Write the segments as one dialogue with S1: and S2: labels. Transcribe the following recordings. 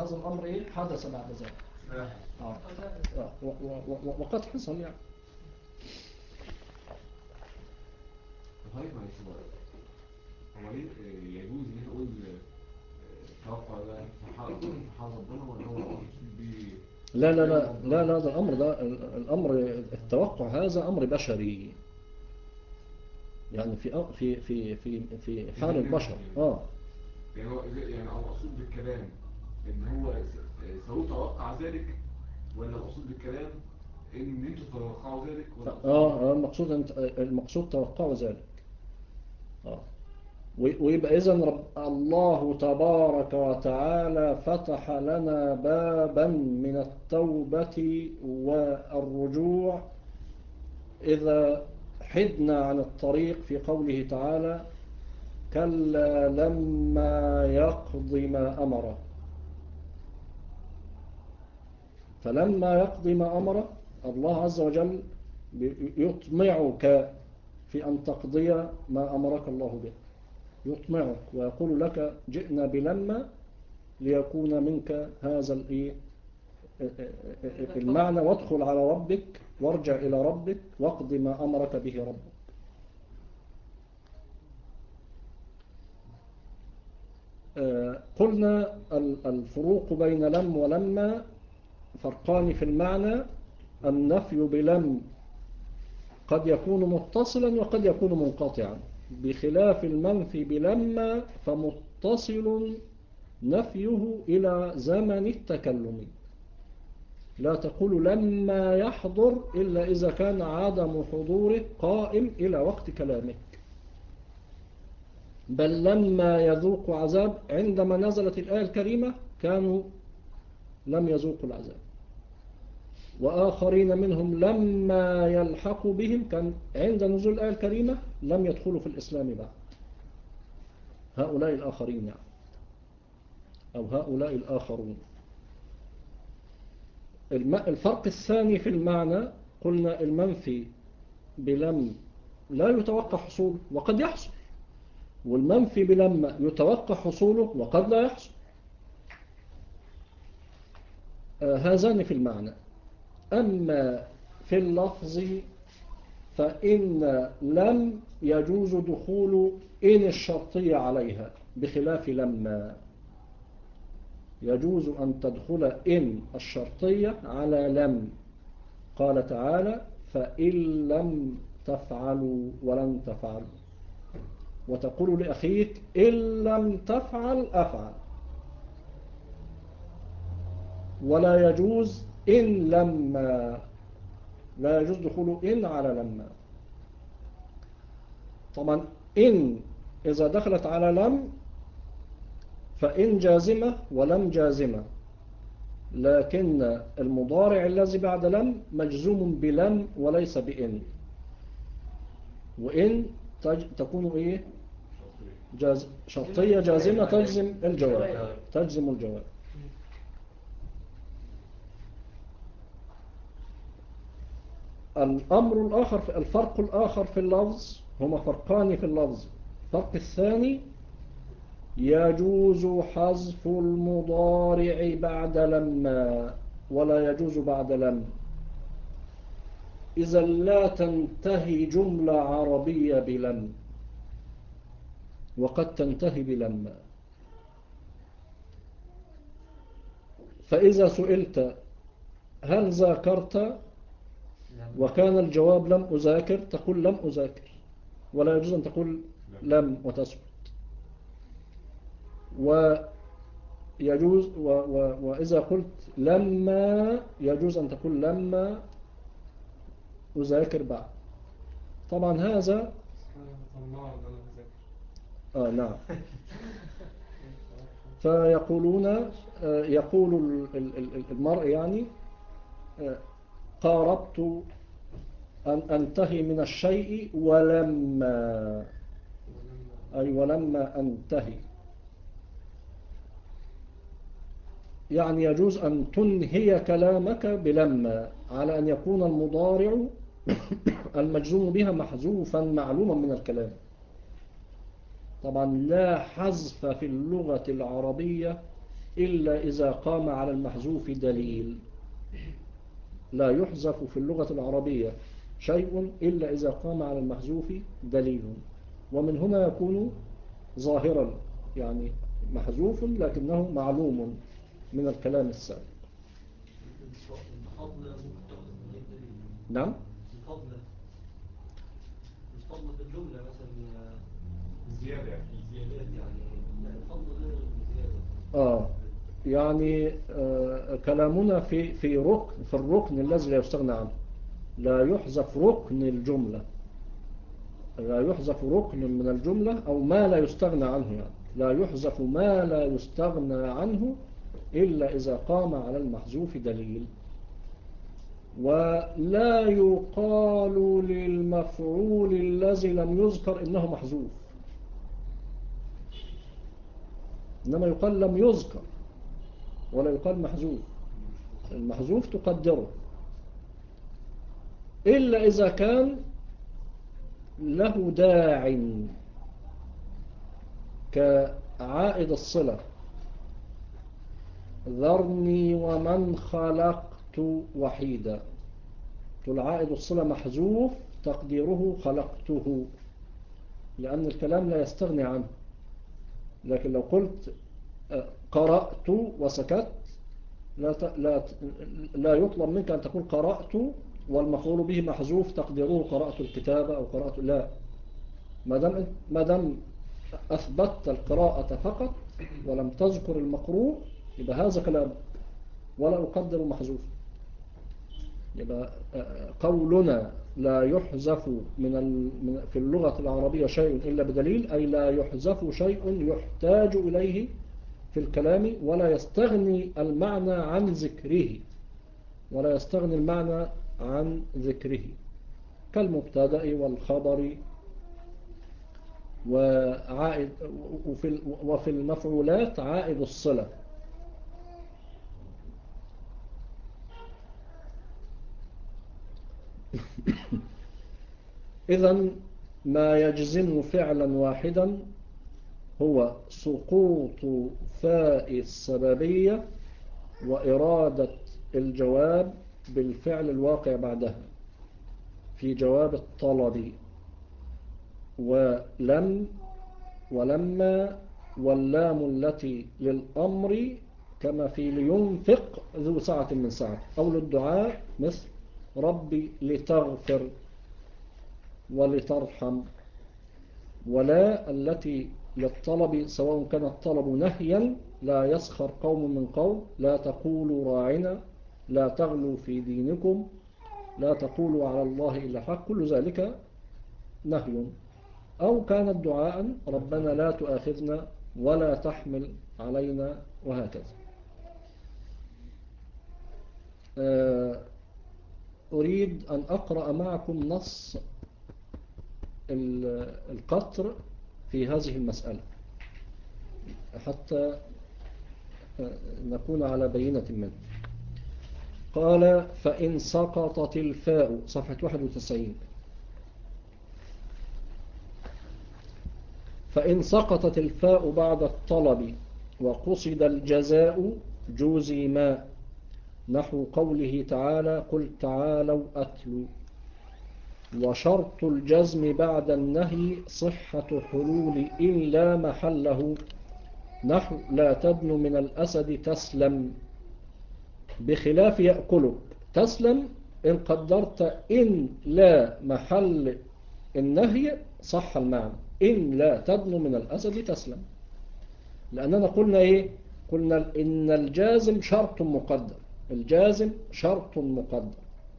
S1: هذا الأمر إيه حدث بعد ذلك. وقد حصل يعني.
S2: طيب معلش بقى، هو ليه يجوز ان اقول توقع ده في حال ربنا ولا هو مقصود بيه؟
S1: لا لا لا لا لا، ده الأمر التوقع هذا أمر بشري يعني في حال البشر.
S2: يعني هو يعني هو مقصود بالكلام ان هو سيتوقع ذلك، ولا مقصود بالكلام ان انتوا تتوقعوا ذلك، ولا
S1: المقصود توقعوا ذلك. ويبقى إذن الله تبارك وتعالى فتح لنا بابا من التوبة والرجوع إذا حدنا عن الطريق في قوله تعالى كلا لما يقض ما أمره. فلما يقضي ما أمره الله عز وجل يطمعك في أن تقضي ما أمرك الله به، يطمعك ويقول لك جئنا بلما ليكون منك هذا المعنى، وادخل على ربك وارجع إلى ربك واقض ما أمرك به ربك. قلنا الفروق بين لم ولما فرقان في المعنى. النفي بلم قد يكون متصلا وقد يكون منقطعا، بخلاف المنفي بلما فمتصل نفيه إلى زمن التكلم. لا تقول لما يحضر إلا إذا كان عدم حضوره قائم إلى وقت كلامك، بل لما يذوق عذاب عندما نزلت الآية الكريمة كانوا لم يذوقوا العذاب، وآخرين منهم لما يلحقوا بهم كان عند نزول الآية الكريمة لم يدخلوا في الإسلام بعد. هؤلاء الآخرين يعني، أو هؤلاء الآخرون. الفرق الثاني في المعنى قلنا المنفي بلم لا يتوقع حصوله وقد يحصل، والمنفي بلما يتوقع حصوله وقد لا يحصل. هذان في المعنى. أما في اللفظ فإن لم يجوز دخول إن الشرطية عليها، بخلاف لما يجوز أن تدخل إن الشرطية على لم. قال تعالى فإن لم تفعلوا ولن تفعلوا، وتقول لأخيك إن لم تفعل أفعل. ولا يجوز إن لما، لا يجوز دخول إن على لما. طبعا إن إذا دخلت على لم فإن جازمة ولم جازمة، لكن المضارع الذي بعد لم مجزوم بلم وليس بإن. وإن تكون إيه شرطية جازمة تجزم الجواب، تجزم الجواب. الأمر الآخر، الفرق الآخر في اللفظ، هما فرقان في اللفظ. الفرق الثاني يجوز حذف المضارع بعد لما ولا يجوز بعد لم، إذا لا تنتهي جملة عربية بلم، وقد تنتهي بلما. فإذا سئلت هل ذاكرت وكان الجواب لم أذاكر تقول لم أذاكر، ولا يجوز أن تقول لم وتسكت. ويجوز وإذا قلت لما يجوز أن تقول لما أذاكر بعد. طبعا هذا نعم. فيقولون يقول المرء يعني قاربت أن أنتهي من الشيء ولما، أي ولما أنتهي. يعني يجوز أن تنهي كلامك بلما على أن يكون المضارع المجزوم بها محذوفا معلوما من الكلام. طبعا لا حذف في اللغة العربية إلا إذا قام على المحذوف دليل. لا يحذف في اللغة العربية شيء إلا إذا قام على المحذوف دليل، ومن هنا يكون ظاهرا، يعني محذوف لكنه معلوم من الكلام السابق. نعم.
S3: الفضل في الجملة مثلا
S2: زيادة
S3: زيادات يعني الفضل غير الزيادة.
S1: يعني كلامنا في ركن، في الركن الذي لا يستغنى عنه. لا يحذف ركن الجملة، لا يحذف ركن من الجملة أو ما لا يستغنى عنه، يعني لا يحذف ما لا يستغنى عنه إلا إذا قام على المحذوف دليل. ولا يقال للمفعول الذي لم يذكر إنه محذوف، إنما يقال لم يذكر ولا يقال محذوف. المحذوف تقدره إلا إذا كان له داع كعائد الصلة، ذرني ومن خلقت وحيدا، العائد الصلة محذوف تقديره خلقته، لأن الكلام لا يستغني عنه. لكن لو قلت قرأت وسكت لا يطلب منك أن تقول قرأت والمفعول به محذوف تقديره قرأت الكتاب أو قرأت، لا، ما دام أثبتت القراءة فقط ولم تذكر المقروء يبقى هذا كلام ولا أقدر محذوف. يبقى قولنا لا يحذف في اللغة العربية شيء إلا بدليل، أي لا يحذف شيء يحتاج إليه في الكلام ولا يستغني المعنى عن ذكره، ولا يستغني المعنى عن ذكره، كالمبتدأ والخبر وعائد، وفي المفعولات عائد الصلة. إذن ما يجزم فعلا واحدا هو سقوط فاء السببية وإرادة الجواب بالفعل الواقع بعدها في جواب الطلب، ولما واللام التي للأمر كما في لينفق ذو سعة من سعة، أو للدعاء مثل ربي لتغفر ولترحم. ولا التي للطلب سواء كان الطلب نهيا، لا يسخر قوم من قوم، لا تقولوا راعنا، لا تغلوا في دينكم، لا تقولوا على الله إلا حق، كل ذلك نهي. أو كانت دعاء ربنا لا تؤاخذنا ولا تحمل علينا، وهكذا. أريد أن أقرأ معكم نص القطر في هذه المسألة حتى نكون على بينة منه. قال فإن سقطت الفاء، صفحة 91، فإن سقطت الفاء بعد الطلب وقصد الجزاء جزم، نحو قوله تعالى قل تعالوا أتلوا. وشرط الجزم بعد النهي صحة حلول إن لا محله، نحو لا تدن من الأسد تسلم، بخلاف يأكلك. تسلم إن قدرت إن لا محل النهي صح المعنى، إن لا تدن من الأسد تسلم، لأننا قلنا إيه؟ قلنا إن الجازم شرط مقدر، الجازم شرط مقدر.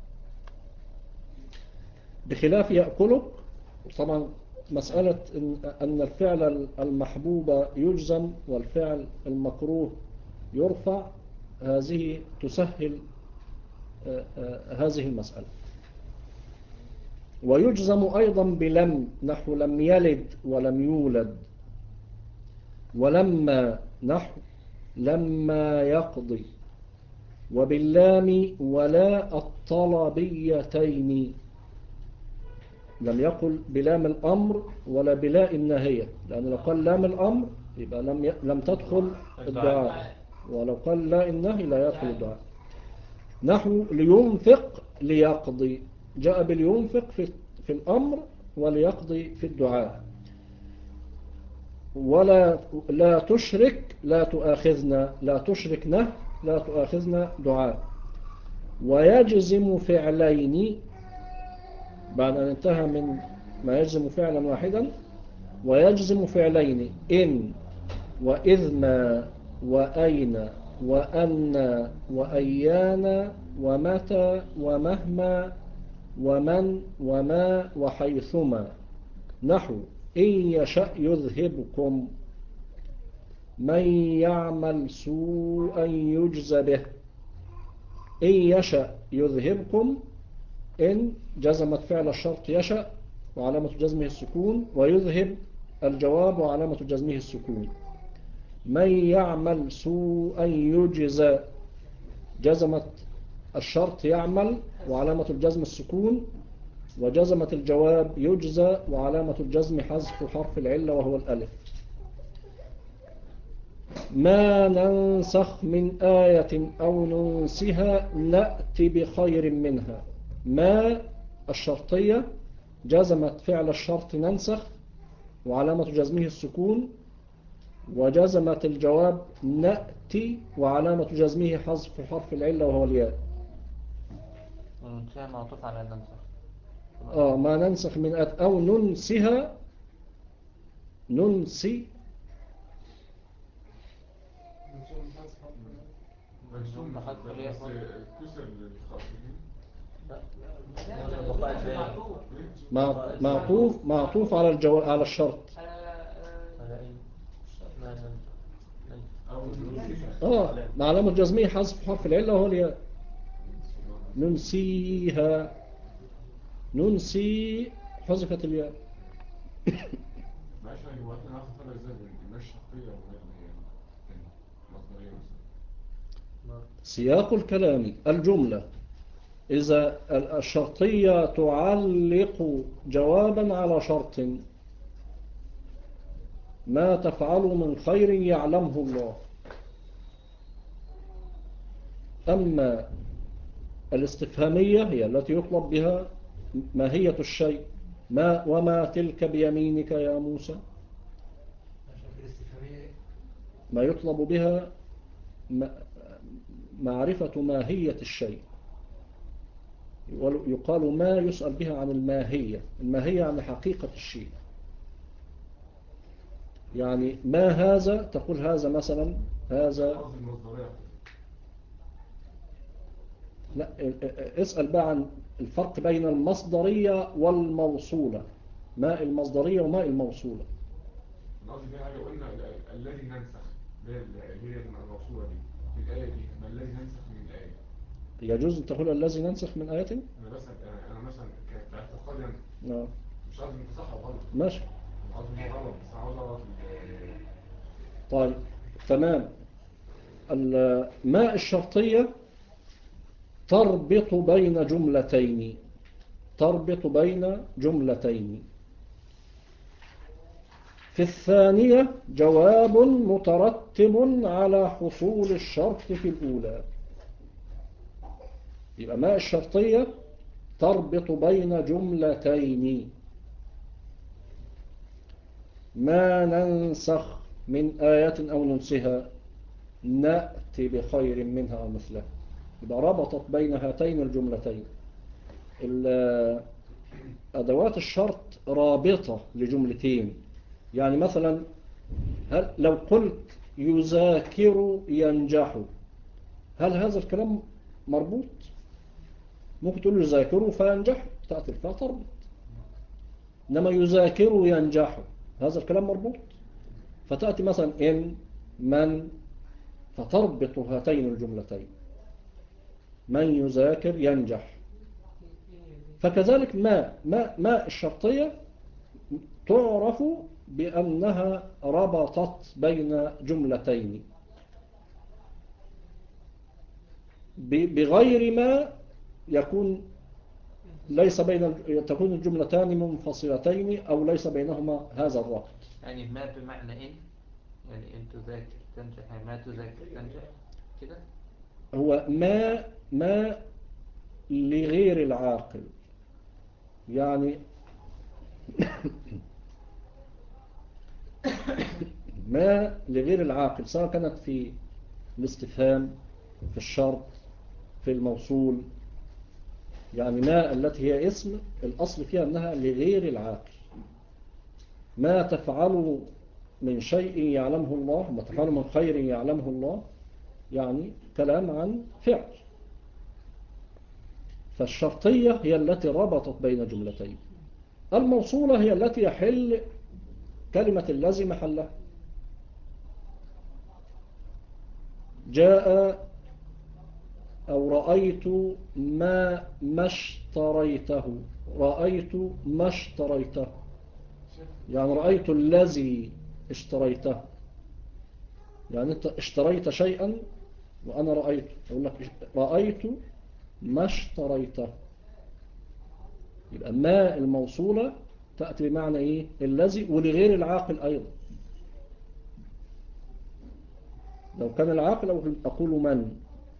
S1: بخلاف يأكلك، طبعا مسألة أن الفعل المحبوب يجزم والفعل المكروه يرفع، هذه تسهل هذه المسألة. ويجزم أيضا بلم، نحو لم يلد ولم يولد. ولما، نحو لما يقضي. وباللام ولا الطلبيتين، لم يقل بلام الأمر ولا بلا النهية، لأن لو قال لام الأمر يبقى لم تدخل الدعاء. ولو قال لا إنه لا يدخل الدعاء. نحو لينفق ليقضي، جاء بالينفق في الأمر وليقضي في الدعاء. ولا لا تشرك لا تؤاخذنا، لا تشركنا لا تؤاخذنا دعاء. ويجزم فعلين بعد أن انتهى من ما يجزم فعلا واحدا، ويجزم فعلين إن وإذما وأين وأن وأيان ومتى ومهما ومن وما وحيثما. نحو إن يشأ يذهبكم، من يعمل سوءا يجز به. إن يشأ يذهبكم، إن جزمت فعل الشرط يشأ وعلامة جزمه السكون، ويذهب الجواب وعلامة جزمه السكون. من يعمل سوءا يجزى، جزمت الشرط يعمل وعلامة الجزم السكون، وجزمت الجواب يجزى وعلامة الجزم حذف حرف العلة وهو الألف. ما ننسخ من آية أو ننسها نأتي بخير منها. ما الشرطية جزمت فعل الشرط ننسخ وعلامة جزمه السكون، وجزمت الجواب نأتي وعلامة جزمه حذف حرف العلة وهو الياء.
S4: وننسها معطوف على ننسخ.
S1: ما ننسخ من آية أو ننسها، ننسي
S2: مجزوم بس كسر الخاطئين.
S1: معطوف على على الشرط. مع علامة جزمية حذف حرف العلة وهو الياء. ننسيها، ننسي حذفت الياء.
S2: معلش هو احنا عارف الفرق ازاي بين الماشي الشرطية وغير اللي هي المصدرية مثلا؟
S1: سياق الكلام الجملة إذا الشرطية تعلق جوابا على شرط، ما تفعل من خير يعلمه الله. أما الاستفهامية هي التي يطلب بها ماهية الشيء، ما وما تلك بيمينك يا موسى، ما يطلب بها معرفة ماهية الشيء. يقال ما يسأل بها عن الماهية، الماهية عن حقيقة الشيء. يعني ما هذا، تقول هذا مثلا هذا. لا، اسأل بقى عن الفرق بين المصدرية والموصولة. ماء المصدرية وماء الموصولة.
S2: قصدي في حاجة قلنا الذي ننسخ هي الموصولة دي في الآية دي، ما الذي ننسخ من الآية.
S1: يجوز أن تقول الذي ننسخ من آية؟
S2: أنا مثلا كانت في اعتقادي مش عارف انت صح او غلط.
S1: ماشي.
S2: عارف ان هو غلط بس عاوز اعرف.
S1: طيب تمام. الماء الشرطية تربط بين جملتين، تربط بين جملتين. في الثانية جواب مترتب على حصول الشرط في الأولى. يبقى ماء الشرطية تربط بين جملتين. ما ننسخ من آية أو ننسها نأتي بخير منها أو مثلها. يبقى ربطت بين هاتين الجملتين. أدوات الشرط رابطة لجملتين. يعني مثلا لو قلت يذاكر ينجح، هل هذا الكلام مربوط؟ ممكن تقول يذاكر فينجح، تأتي الفاء تربط. إنما يذاكر ينجح هذا الكلام مربوط، فتأتي مثلا إن من، فتربط هاتين الجملتين. من يذاكر ينجح. فكذلك ما الشرطية تعرف بأنها ربطت بين جملتين، بغير ما يكون ليس تكون الجملتان منفصلتين أو ليس بينهما هذا الربط.
S4: يعني ما بمعنى إن يعني إن تذاكر تنجح، يعني ما تذاكر تنجح كده.
S1: هو ما لغير العاقل، يعني ما لغير العاقل، سواء كانت في الاستفهام، في الشرط، في الموصول. يعني ما التي هي اسم الأصل فيها أنها لغير العاقل. ما تفعل من شيء يعلمه الله، ما تفعل من خير يعلمه الله، يعني كلام عن فعل. فالشرطية هي التي ربطت بين جملتين. الموصولة هي التي يحل كلمة الذي محلها. جاء أو رأيت ما اشتريته، رأيت ما اشتريته، يعني رأيت الذي اشتريته. يعني أنت اشتريت شيئا وأنا رأيت، أقول لك رأيت ما اشتريته. يبقى ما الموصولة تأتي بمعنى إيه؟ الذي، ولغير العاقل أيضا. لو كان العاقل أقول من.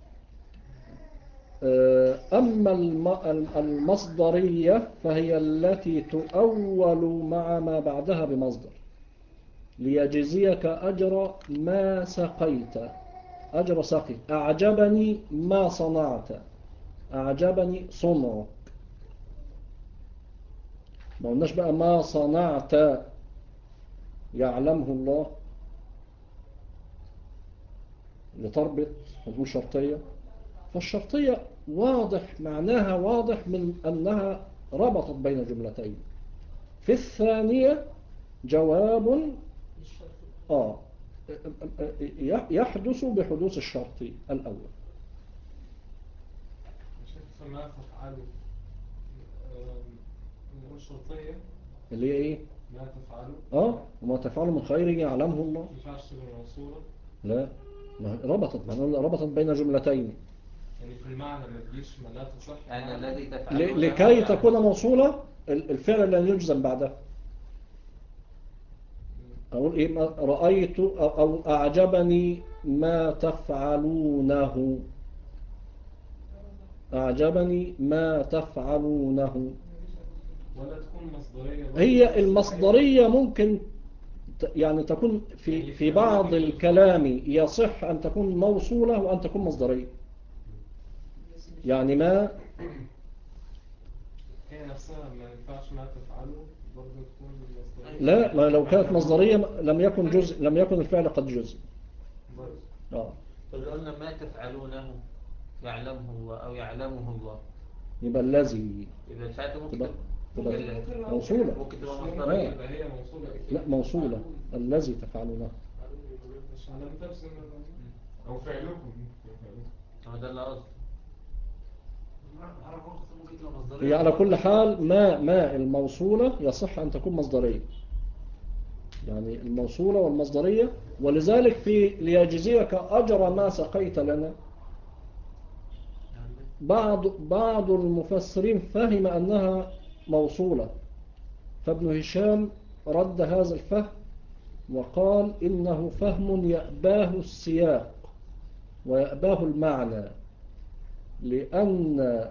S1: أما المصدرية فهي التي تؤول مع ما بعدها بمصدر. ليجزيك أجر ما سقيت، أجر سقي. أعجبني ما صنعت، أعجبني صنعك. ما قلناش بقى ما صنعت يعلمه الله لتربط ونقول شرطية. فالشرطية واضح معناها، واضح من أنها ربطت بين جملتين. في الثانية جواب يحدث بحدوث الشرط الأول.
S5: ما تفعلوا الشرطية
S1: اللي هي إيه؟
S5: ما تفعلوا
S1: وما تفعلوا من خير يعلمه الله.
S5: ما ينفعش تبقى موصولة.
S1: لا، ربطت بين جملتين.
S5: يعني في المعنى ما تجيش ما لا تصح،
S4: يعني الذي تفعله
S1: لكي تكون موصولة الفعل لا يجزم بعدها. أقول إيه؟ رأيت أو أعجبني ما تفعلونه، أعجبني ما تفعلونه.
S5: ولا تكون مصدرية.
S1: هي المصدرية ممكن يعني تكون في بعض الكلام يصح أن تكون موصولة وأن تكون مصدرية. يعني ما
S5: هي نفسها ما ينفعش ما تفعله برضه تكون مصدرية.
S1: لا، ما لو كانت مصدرية لم يكن الفعل قد جزء.
S4: فلو قلنا ما تفعلونه يعلمه الله أو يعلمه الله،
S1: يبقى الذي،
S4: يبقى ساعتها ممكن
S1: تبقى موصولة.
S4: ممكن تبقى مصدرية.
S5: يبقى هي موصولة.
S1: لا، موصولة الذي تفعلونه.
S5: عشان لم ترسم أو فعلكم.
S4: ده اللي قصدي.
S1: هي على كل حال ما الموصولة يصح أن تكون مصدرية. يعني الموصولة والمصدرية. ولذلك في ليجزيك أجر ما سقيت لنا، بعض المفسرين فهم أنها موصولة، فابن هشام رد هذا الفهم وقال إنه فهم يأباه السياق ويأباه المعنى، لأن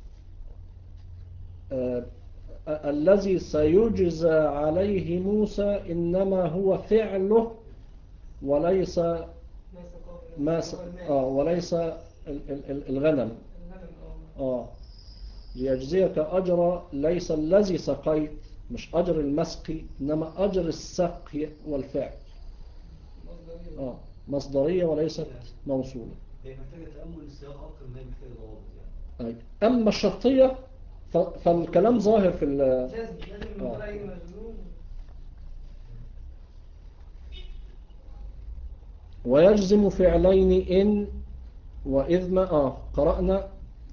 S1: الذي سيجزى عليه موسى إنما هو فعله وليس وليس الغنم. ليجزيك أجر ليس الذي سقيت، مش أجر المسقي، إنما أجر السقي والفعل. مصدرية وليست موصولة.
S3: هي محتاجة تأمل السياق أكتر من هي محتاجة ضوابط يعني.
S1: أما الشرطية فالكلام ظاهر في
S6: لازم المضارع يجي مجزوم.
S1: ويجزم فعلين إن وإذ ما قرأنا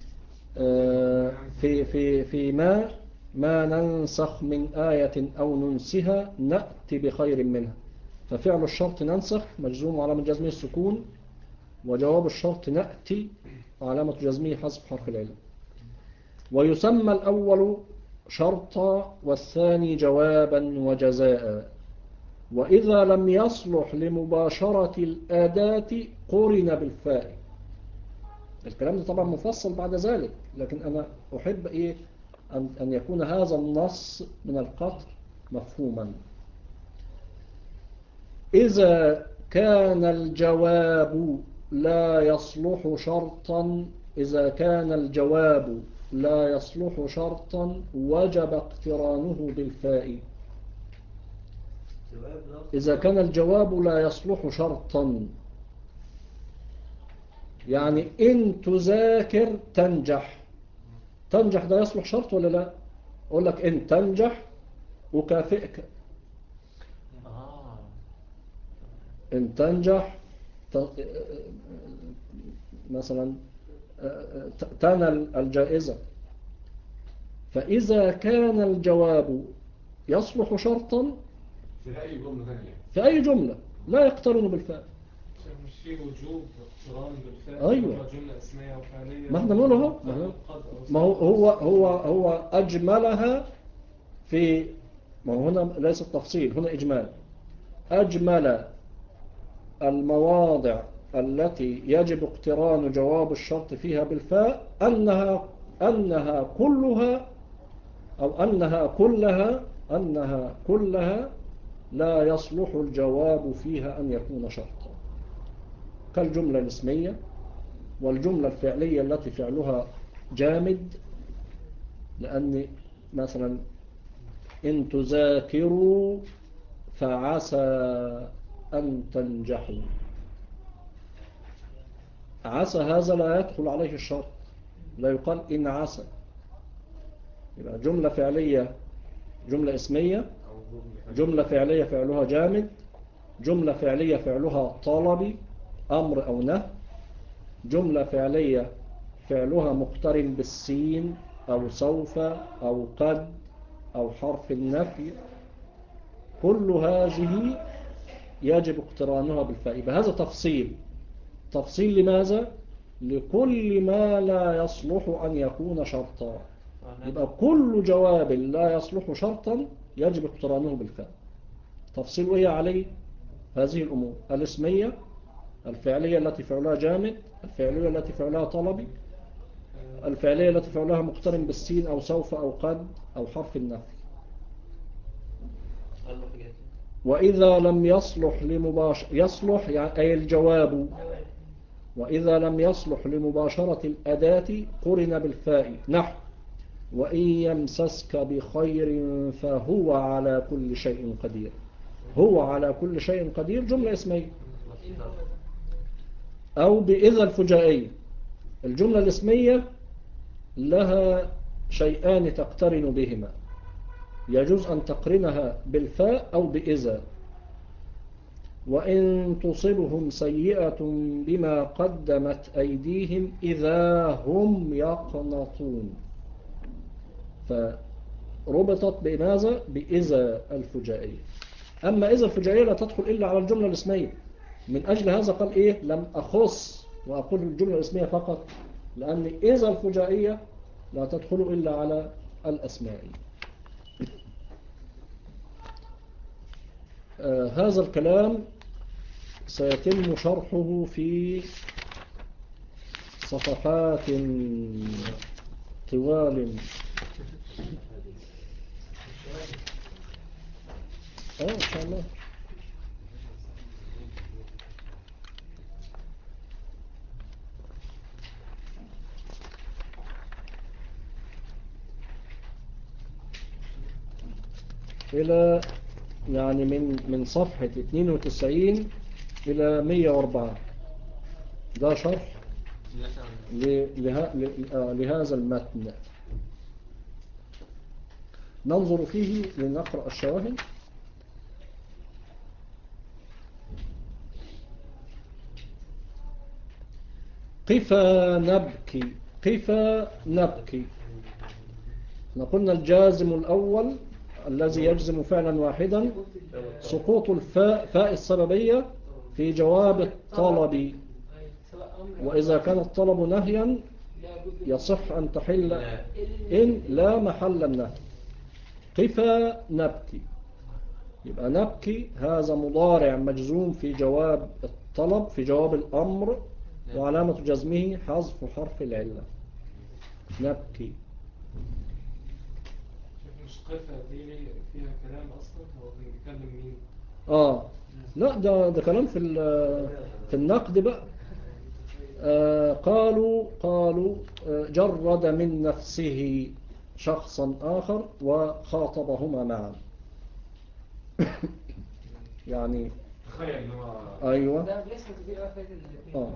S1: في ما ننسخ من آية أو ننسها نأتي بخير منها. ففعل الشرط ننسخ مجزوم علامة جزمه السكون، وجواب الشرط نأتي علامة جزمه حذف حرف العلة. ويسمى الأول شرطا والثاني جوابا وجزاء. وإذا لم يصلح لمباشرة الأداة قرن بالفاء. الكلام ده طبعا مفصل بعد ذلك، لكن أنا أحب أن يكون هذا النص من القطع مفهوما. إذا كان الجواب لا يصلح شرطا، إذا كان الجواب لا يصلح شرطا وجب اقترانه بالفاء. إذا كان الجواب لا يصلح شرطا، يعني إن تذاكر تنجح. تنجح ده يصلح شرط ولا لا؟ أقول لك إن تنجح أكافئك. إن تنجح مثلا تنال الجائزة. فإذا كان الجواب يصلح شرطا
S2: في أي جملة ثانية،
S1: في أي جملة لا يقترن بالفاء.
S5: مش في وجوب اقتران بالفاء؟
S1: أيوة.
S5: جملة اسمية وفعلية.
S1: ما احنا نقولها، ما هو أجملها في، ما هو هنا ليس التفصيل، هنا إجمال. أجمل المواضع التي يجب اقتران جواب الشرط فيها بالفاء أنها كلها، أو أنها كلها لا يصلح الجواب فيها أن يكون شرطا، كالجملة الاسمية والجملة الفعلية التي فعلها جامد. لأن مثلا إن تذاكروا فعسى أن تنجحوا، عسى هذا لا يدخل عليه الشرط، لا يقال إن عسى. يبقى جملة فعلية، جملة اسمية، جملة فعلية فعلها جامد، جملة فعلية فعلها طلبي أمر أو نهي، جملة فعلية فعلها مقترن بالسين أو سوف أو قد أو حرف النفي، كل هذه يجب اقترانها بالفاء. يبقى هذا تفصيل لماذا؟ لكل ما لا يصلح أن يكون شرطا. يبقى كل جواب لا يصلح شرطا يجب اقترانه بالفاء. تفصيل إيه عليه؟ هذه الأمور الاسمية، الفعلية التي فعلها جامد، الفعلية التي فعلها طلبي، الفعلية التي فعلها مقترن بالسين أو سوف أو قد أو حرف النفي. وإذا لم يصلح يصلح يعني أي الجواب، وإذا لم يصلح لمباشرة الأداة قرن بالفاء، نحو وإن يمسسك بخير فهو على كل شيء قدير. هو على كل شيء قدير جملة اسمية. أو بإذا الفجائية، الجملة الاسمية لها شيئان تقترن بهما، يجوز أن تقرنها بالفاء أو بإذا. وإن تصبهم سيئة بما قدمت أيديهم إذا هم يقنطون، فربطت بماذا؟ بإذا الفجائية. أما إذا الفجائية لا تدخل إلا على الجملة الاسمية، من أجل هذا قال إيه لم أخص وأقول الجملة الاسمية فقط، لأن إذا الفجائية لا تدخل إلا على الأسماء. هذا الكلام سيتم شرحه في صفحات طوال. إن شاء الله. إلى يعني من صفحة 92 إلى 104 ده شرح لهذا المتن. ننظر فيه لنقرأ الشواهد. قفا نبكي، قفا نبكي. قلنا الجازم الأول الذي يجزم فعلا واحدا سقوط الفاء، فاء السببية في جواب الطلب، وإذا كان الطلب نهيا يصح أن تحل إن لا محل النهي. قفا نبكي. يبقى نبكي هذا مضارع مجزوم في جواب الطلب في جواب الأمر، وعلامة جزمه حذف حرف العلة. نبكي.
S5: مش قفة دي فيها كلام أصلا، هو كان بيتكلم مين؟
S1: لا ده كلام في النقد بقى. قالوا جرد من نفسه شخصا آخر وخاطبهما معا. يعني
S2: تخيل ان هو
S1: أيوة.
S6: ده بيحصل كتير قوي فايت الاثنين.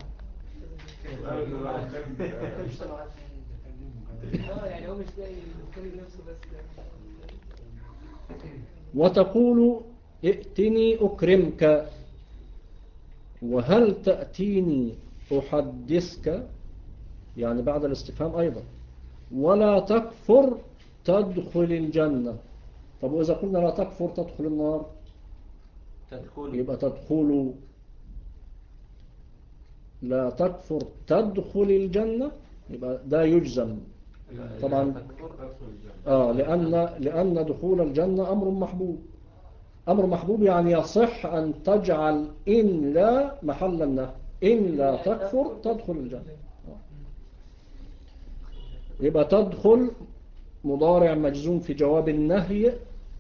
S6: يعني هو مش لاقي يتكلم نفسه بس.
S1: وتقول ائتني أكرمك، وهل تأتيني أحدثك، يعني بعد الاستفهام أيضا. ولا تكفر تدخل الجنة. طب وإذا قلنا لا تكفر تدخل النار، يبقى تدخل. لا تكفر تدخل الجنة، يبقى ده يجزم طبعا. لأن دخول الجنة أمر محبوب. أمر محبوب يعني يصح أن تجعل إن لا محل النهي. إن لا تكفر تدخل الجنة. يبقى تدخل مضارع مجزوم في جواب النهي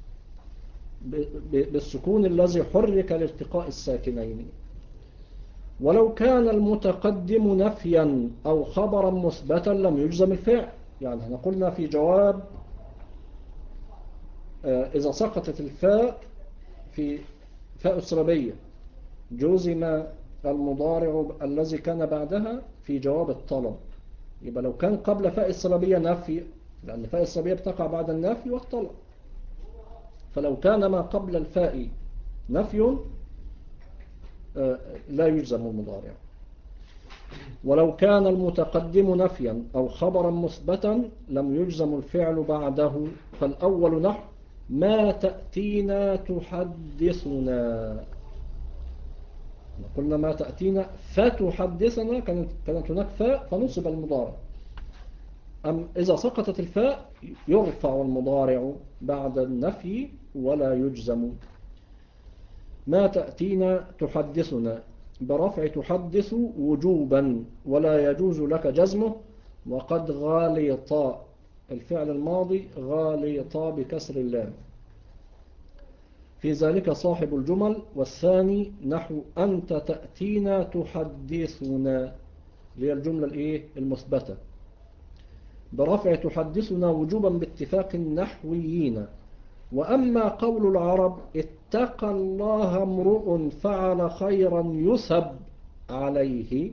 S1: بالسكون الذي حرك لالتقاء الساكنين. ولو كان المتقدم نفيا أو خبرا مثبتا لم يجزم الفعل. يعني احنا قلنا في جواب إذا سقطت الفاء في فاء السربية جزم المضارع الذي كان بعدها في جواب الطلب. يبقى لو كان قبل فاء السربية نفي، لأن فاء السربية بتقع بعد النفي والطلب، فلو كان ما قبل الفاء نفي لا يجزم المضارع. ولو كان المتقدم نفيا أو خبرا مثبتا لم يجزم الفعل بعده. فالأول نحو ما تأتينا تحدثنا. قلنا ما تأتينا فتحدثنا، كانت هناك فاء فنصب المضارع. أم إذا سقطت الفاء يرفع المضارع بعد النفي ولا يجزم. ما تأتينا تحدثنا برفع تحدث وجوبا ولا يجوز لك جزمه. وقد غالط الفعل الماضي غالط بكسر اللام في ذلك صاحب الجمل. والثاني نحو أنت تأتينا تحدثنا، هي الجملة المثبتة برفع تحدثنا وجوبا باتفاق النحويين. وأما قول العرب اتقى الله امرؤ فعل خيرا يثب عليه.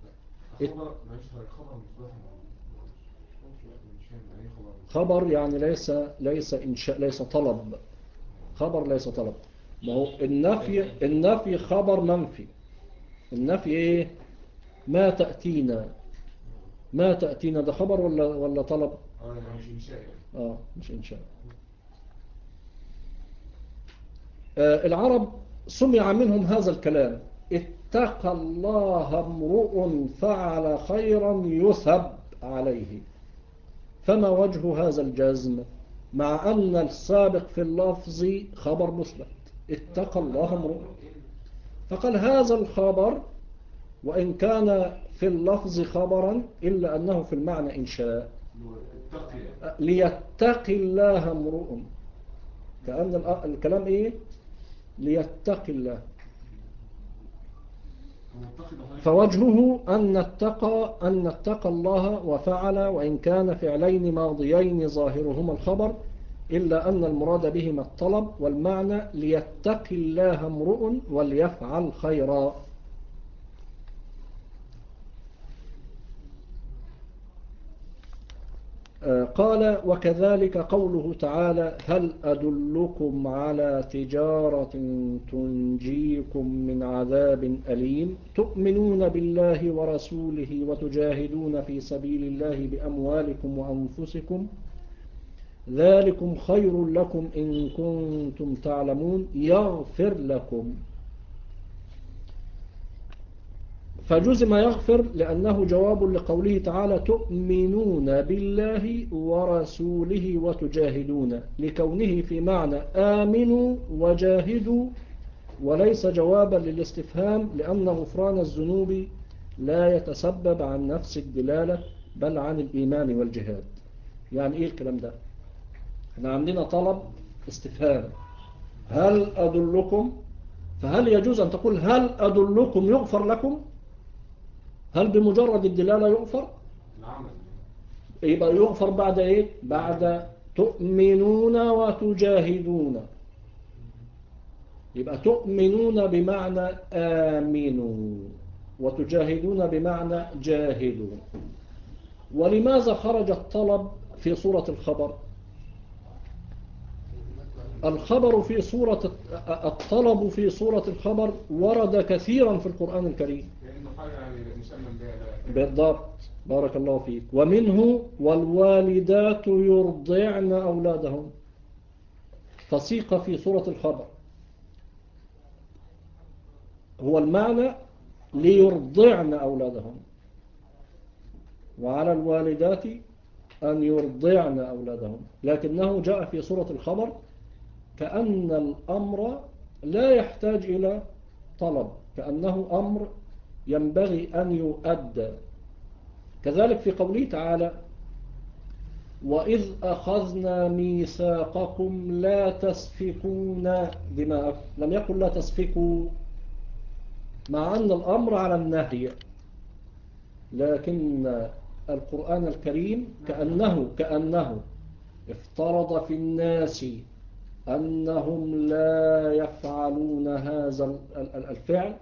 S1: خبر يعني ليس إنشاء، ليس طلب. خبر ليس طلب. ما هو النفي خبر منفي. النفي ما تأتينا. ما تأتينا ده خبر ولا طلب؟
S2: مش إنشاء.
S1: مش إنشاء. العرب سمع منهم هذا الكلام اتقى الله امرؤ فعل خيرا يثب عليه. فما وجه هذا الجزم مع أن السابق في اللفظ خبر مثبت اتقى الله امرؤ؟ فقال هذا الخبر وإن كان في اللفظ خبرا إلا أنه في المعنى إنشاء. ليتقي الله امرؤ، كأن الكلام ليتقي الله. فوجهه أن اتقى الله وفعل، وإن كان فعلين ماضيين ظاهرهما الخبر إلا أن المراد بهما الطلب، والمعنى ليتقي الله امرؤ وليفعل خيرا. قال وكذلك قوله تعالى هل أدلكم على تجارة تنجيكم من عذاب أليم تؤمنون بالله ورسوله وتجاهدون في سبيل الله بأموالكم وأنفسكم ذلكم خير لكم إن كنتم تعلمون يغفر لكم. فجزم يغفر لأنه جواب لقوله تعالى تؤمنون بالله ورسوله وتجاهدون، لكونه في معنى آمنوا وجاهدوا، وليس جوابا للاستفهام، لأن غفران الذنوب لا يتسبب عن نفس الدلالة بل عن الإيمان والجهاد. يعني إيه الكلام ده؟ احنا عندنا طلب استفهام، هل أدلكم؟ فهل يجوز أن تقول هل أدلكم يغفر لكم؟ هل بمجرد الدلالة يغفر؟
S2: العمل.
S1: يبقى يغفر بعد إيه؟ بعد تؤمنون وتجاهدون. يبقى تؤمنون بمعنى آمنوا، وتجاهدون بمعنى جاهدوا. ولماذا خرج الطلب في صورة الخبر؟ الخبر في صورة الطلب في صورة الخبر ورد كثيرا في القرآن الكريم.
S2: لأنه حاجة يعني مسمى بها.
S1: بالضبط، بارك الله فيك. ومنه والوالدات يرضعن أولادهم، فسيق في صورة الخبر. هو المعنى ليرضعن أولادهم، وعلى الوالدات أن يرضعن أولادهم، لكنه جاء في صورة الخبر كأن الأمر لا يحتاج إلى طلب، كأنه أمر ينبغي أن يؤدى. كذلك في قوله تعالى وإذ أخذنا ميثاقكم لا تسفكون دماءكم، لم يقل لا تسفكوا، مع أن الأمر على النهي، لكن القرآن الكريم كأنه افترض في الناس أنهم لا يفعلون هذا الفعل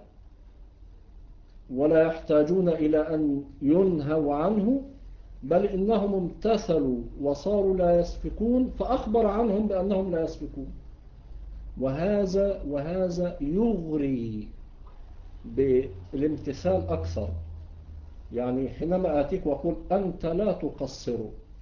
S1: ولا يحتاجون إلى أن ينهوا عنه، بل إنهم امتثلوا وصاروا لا يسفكون، فأخبر عنهم بأنهم لا يسفكون. وهذا يغري بالامتثال أكثر. يعني حينما آتيك وأقول أنت لا تقصر،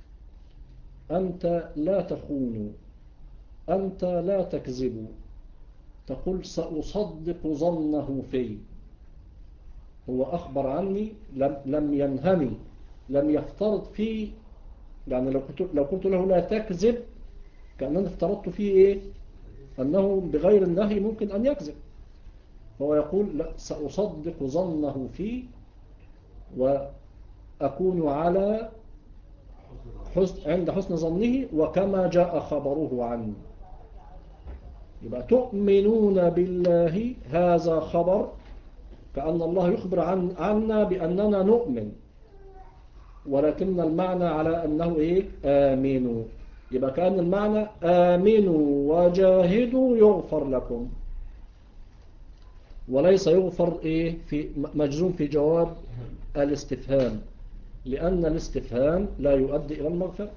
S1: أنت لا تخون، أنت لا تكذب، تقول سأصدق ظنه في، هو أخبر عني، لم ينهني، لم يفترض فيه. يعني لو قلت له لا تكذب كأنني افترضت فيه إيه؟ أنه بغير النهي ممكن أن يكذب. هو يقول لا، سأصدق ظنه فيه وأكون على عند حسن ظنه وكما جاء خبره عني. يبقى تؤمنون بالله، هذا خبر، كأن الله يخبر عنا بأننا نؤمن، ولكن المعنى على أنه إيه؟ آمنوا. يبقى كان المعنى آمنوا وجاهدوا يغفر لكم، وليس يغفر إيه في مجزوم في جواب الاستفهام، لأن الاستفهام لا يؤدي إلى المغفرة.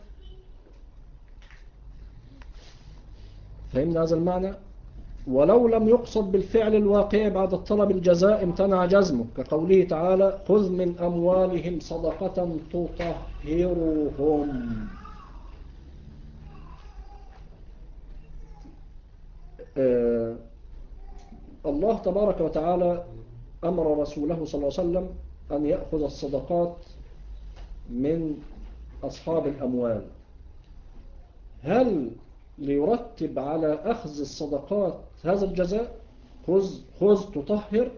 S1: فهمنا هذا المعنى؟ ولو لم يقصد بالفعل الواقع بعد الطلب الجزاء امتنع جزمه، كقوله تعالى خذ من أموالهم صدقة تطهرهم. الله تبارك وتعالى أمر رسوله صلى الله عليه وسلم أن يأخذ الصدقات من أصحاب الأموال. هل ليرتب على أخذ الصدقات هذا الجزاء؟ خذ تطهر،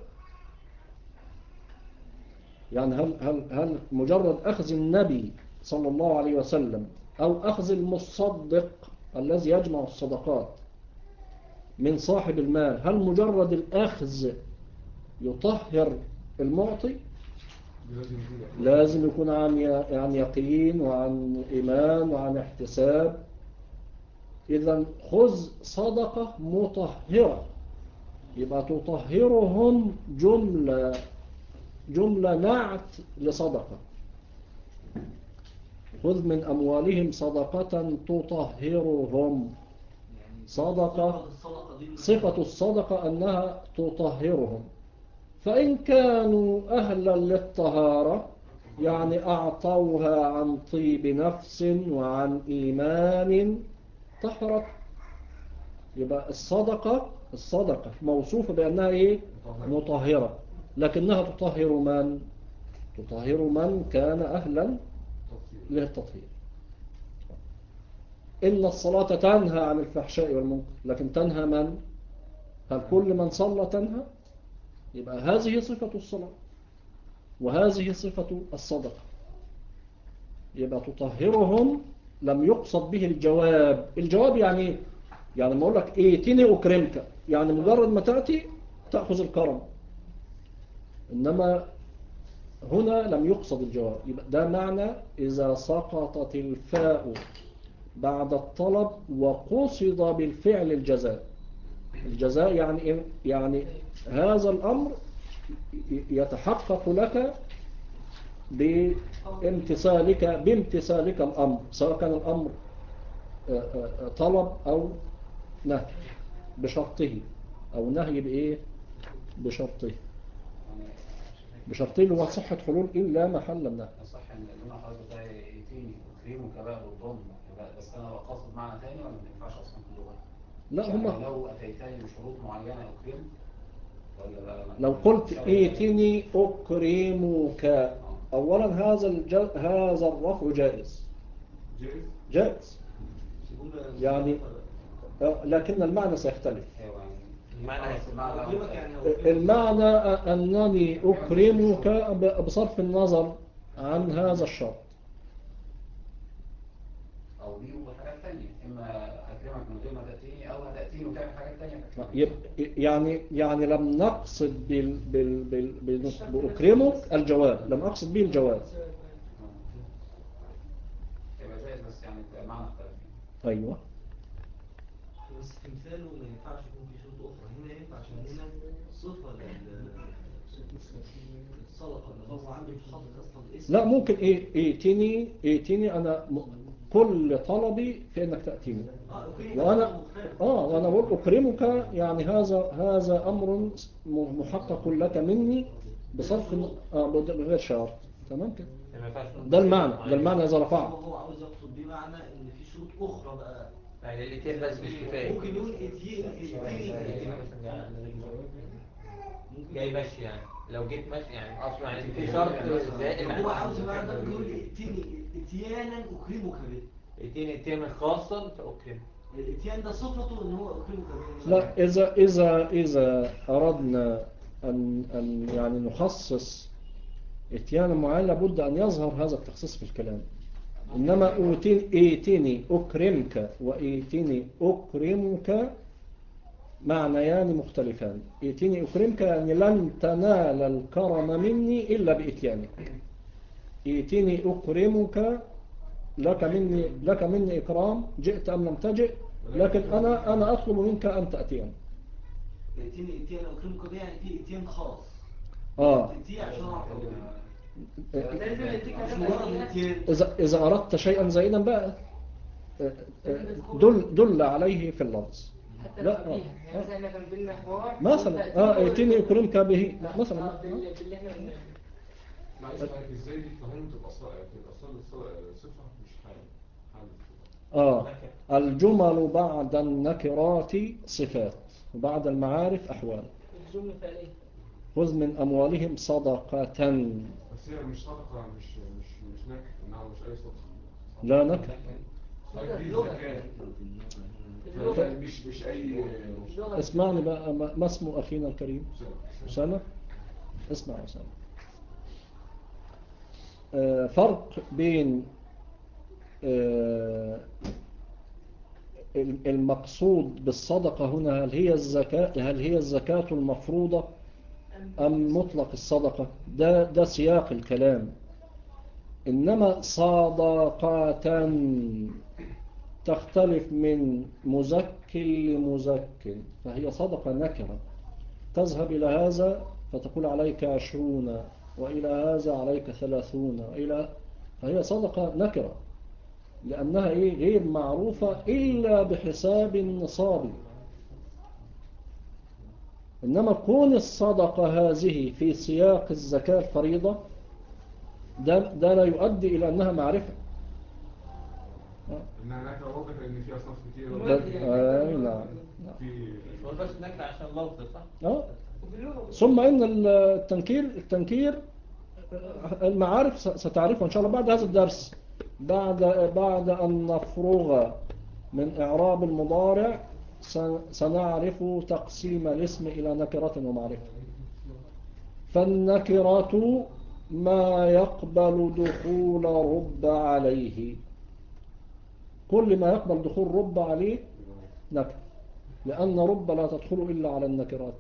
S1: يعني هل مجرد أخذ النبي صلى الله عليه وسلم أو أخذ المصدق الذي يجمع الصدقات من صاحب المال، هل مجرد الأخذ يطهر المعطي؟ لازم يكون عن يقين وعن إيمان وعن احتساب. إذن خذ صدقة مطهرة، يبقى تطهرهم جملة نعت لصدقة. خذ من أموالهم صدقة تطهرهم، صدقة، صفة الصدقة أنها تطهرهم. فإن كانوا أهلا للطهارة، يعني أعطوها عن طيب نفس وعن إيمان، طهرت. يبقى الصدقة موصوفة بأنها إيه؟ مطهرة. لكنها تطهر من؟ تطهر من كان أهلا
S2: تفصيل.
S1: للتطهير. إن الصلاة تنهى عن الفحشاء والمنكر، لكن تنهى من؟ هل كل من صلى تنهى؟ يبقى هذه صفة الصلاة وهذه صفة الصدقة. يبقى تطهرهم لم يقصد به الجواب. الجواب يعني ما أقول لك ائتني أكرمك، يعني مجرد ما تأتي تأخذ الكرم، إنما هنا لم يقصد الجواب. يبقى ده معنى إذا سقطت الفاء بعد الطلب وقصد بالفعل الجزاء. الجزاء يعني هذا الأمر يتحقق لك بامتثالك الأمر، سواء كان الأمر طلب أو نهي بشرطه، أو نهي بإيه؟ بشرطه اللي هو صحة حلول إلا محل النهي.
S7: صح ان انا حضرتك ده يتيني وكريمه كبقى بالضم، بس انا بقصد معنى ثاني ولا ما ينفعش اصلا في اللغه؟
S1: لا
S7: يعني
S1: هم
S7: لو اتيتني بشروط معينه اكرم ولا لا؟
S1: لو قلت ائتني أكرمك، أولا هذا الرفع جائز
S2: جائز.
S1: جائز يعني، لكن المعنى سيختلف. المعنى أنني أكرمك بصرف النظر عن هذا الشرط.
S7: او دي وحاجات ثانيه، اما اكرمك من غير ما تاتيني او هتاتيني وتعمل حاجات ثانيه.
S1: يعني لم نقصد بأكرمك الجواب، لم أقصد به الجواب.
S7: يبقى جائز بس يعني معنى اختلف.
S1: أيوة.
S3: بس في مثاله ما ينفعش يكون في شروط أخرى، هنا ينفع عشان هنا صفة للصدقة اللي هو عنده حاطط أصلا اسم.
S1: لا ممكن ائتني أنا كل طلبي في أنك تأتيني، وأنا بقول أكرمك، يعني هذا أمر محقق لك مني بصرف بغير شرط. تمام كده. ده المعنى إذا رفعت.
S3: هو عاوز يقصد بمعنى إن في شروط أخرى بقى،
S4: يعني الاتين بس مش كفاية.
S3: ممكن يقول اتين
S4: جاي ماشي، يعني لو جيت ماشي يعني اصلا يعني في شرط زائد.
S3: هو عاوز معنى يقول ائتني اتيانا اكرمك به.
S4: اتين خاصا فاكرمك.
S3: الاتيان ده صفته ان هو اكرمك به.
S1: لا، إذا أردنا أن يعني نخصص اتيانا معين لابد أن يظهر هذا التخصيص في الكلام. إنما ائتني أكرمك وائتني أكرمك معنيان مختلفان. ائتني أكرمك يعني لن تنال الكرم مني إلا بإتيانك. ائتني أكرمك لك مني إكرام، جئت أم لم تجئ، لكن أنا أطلب منك أن تأتيني.
S3: ائتني اتيان اكرمك به يعني في اتيان خاص. تأتي عشان أعطيه.
S1: إذا أردت شيئا زائدا بقى دل عليه في اللفظ. لا مثلا ائتني أكرمك به مثلا.
S2: معلش معاك ازاي دي فهم تبقى صفة مش حال.
S1: الجمل بعد النكرات صفات وبعد المعارف أحوال.
S6: الجملة فعلية.
S1: خذ من أموالهم صدقة.
S2: بس هي مش صدقة، مش نكر، انها مش اي صدقة.
S1: لا نكر.
S2: مش اي.
S1: اسمعني بقى، ما اسم أخينا الكريم؟ أسامة. اسمع يا أسامة، فرق بين المقصود بالصدقة هنا، هل هي الزكاة المفروضة أم مطلق الصدقة؟ ده سياق الكلام. إنما صدقات تختلف من مزك لمزك، فهي صدقة نكرة. تذهب إلى هذا فتقول عليك 20، وإلى هذا عليك 30، فهي صدقة نكرة لأنها غير معروفة إلا بحساب النصاب. إنما كون الصدقة هذه في سياق الزكاة الفريضة ده لا يؤدي إلى أنها معرفة.
S2: إنها نكرة واضح إن في أصناف كتير.
S1: نعم.
S4: مش بس نكرة عشان لفظ صح؟
S1: ثم إن التنكير المعارف ستعرفها إن شاء الله بعد هذا الدرس، بعد أن نفرغ من إعراب المضارع سنعرف تقسيم الاسم إلى نكرة ومعرفة. فالنكرة ما يقبل دخول رب عليه، كل ما يقبل دخول رب عليه نكرة، لأن رب لا تدخل إلا على النكرات.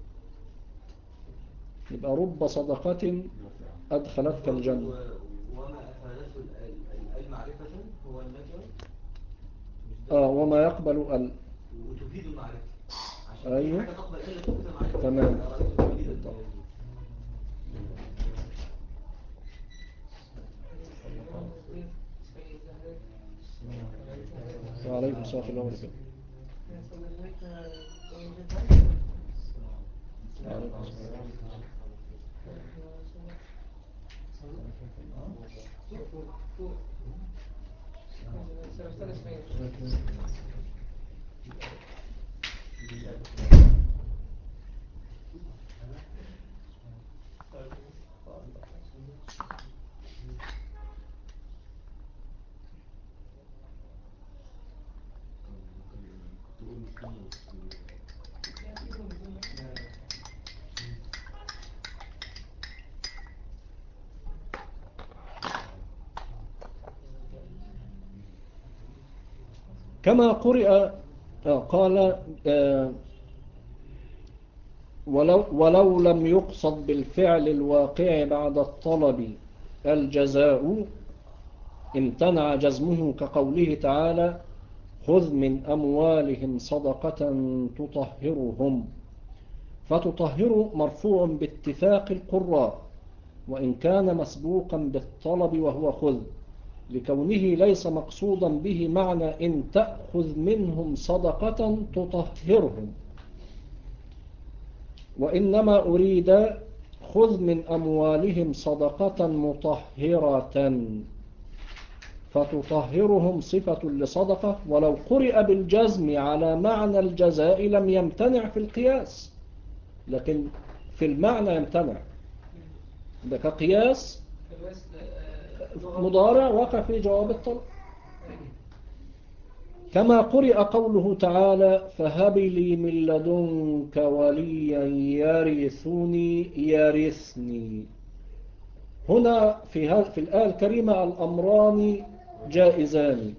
S1: يبقى رب صدقة أدخلتك الجنة.
S3: وما أفادته المعرفة هو النكرة.
S1: وما يقبل
S3: وتفيد المعرفة. عشان
S1: أيوه
S3: حاجة تقبل إلا تفيد المعرفة.
S1: تمام. وعليكم السلام ورحمة الله وبركاته. كما قرئ قال ولو لم يقصد بالفعل الواقع بعد الطلب الجزاء امتنع جزمه، كقوله تعالى خذ من أموالهم صدقة تطهرهم. فتطهر مرفوع باتفاق القراء، وإن كان مسبوقا بالطلب وهو خذ، لكونه ليس مقصودا به معنى إن تأخذ منهم صدقة تطهرهم، وإنما أريد خذ من أموالهم صدقة مطهرة، فتطهرهم صفة لصدقة. ولو قرئ بالجزم على معنى الجزاء لم يمتنع في القياس، لكن في المعنى يمتنع. ده كقياس مضارع وقع في جواب الطلب. كما قرئ قوله تعالى فهب لي من لدنك وليا يرثني. هنا في الآية الكريمة الأمران جائزان،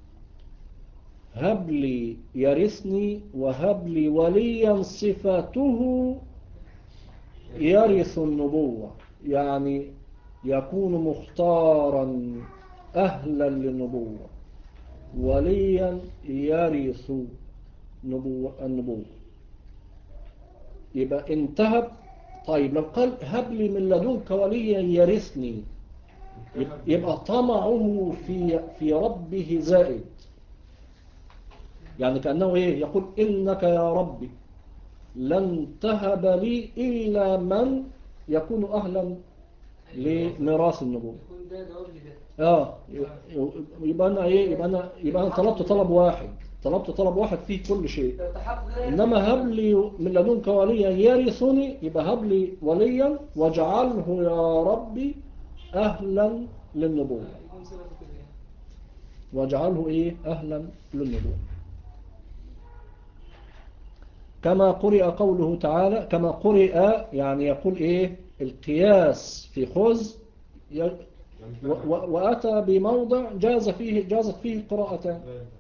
S1: هب لي يرثني وهب لي وليا صفته يرث النبوة، يعني يكون مختارا أهلا للنبوة، وليا يرث النبوة. يبقى انتهب. طيب لو قال هب لي من لدنك وليا يرثني، يبقى طمعه في ربه زائد، يعني كأنه ايه يقول إنك يا ربي لن تهب لي إلا من يكون أهلا لميراث النبوة. يبقى أنا إيه يبقى أنا طلبت طلب واحد فيه كل شيء. إنما هب لي من لدنك وليا يرثني، يبقى هب لي وليا واجعله يا ربي أهلا للنبوة، واجعله إيه أهلا للنبوة. كما قرئ قوله تعالى، كما قرئ يعني يقول إيه القياس في خذ وأتى بموضع جازت فيه قراءتان.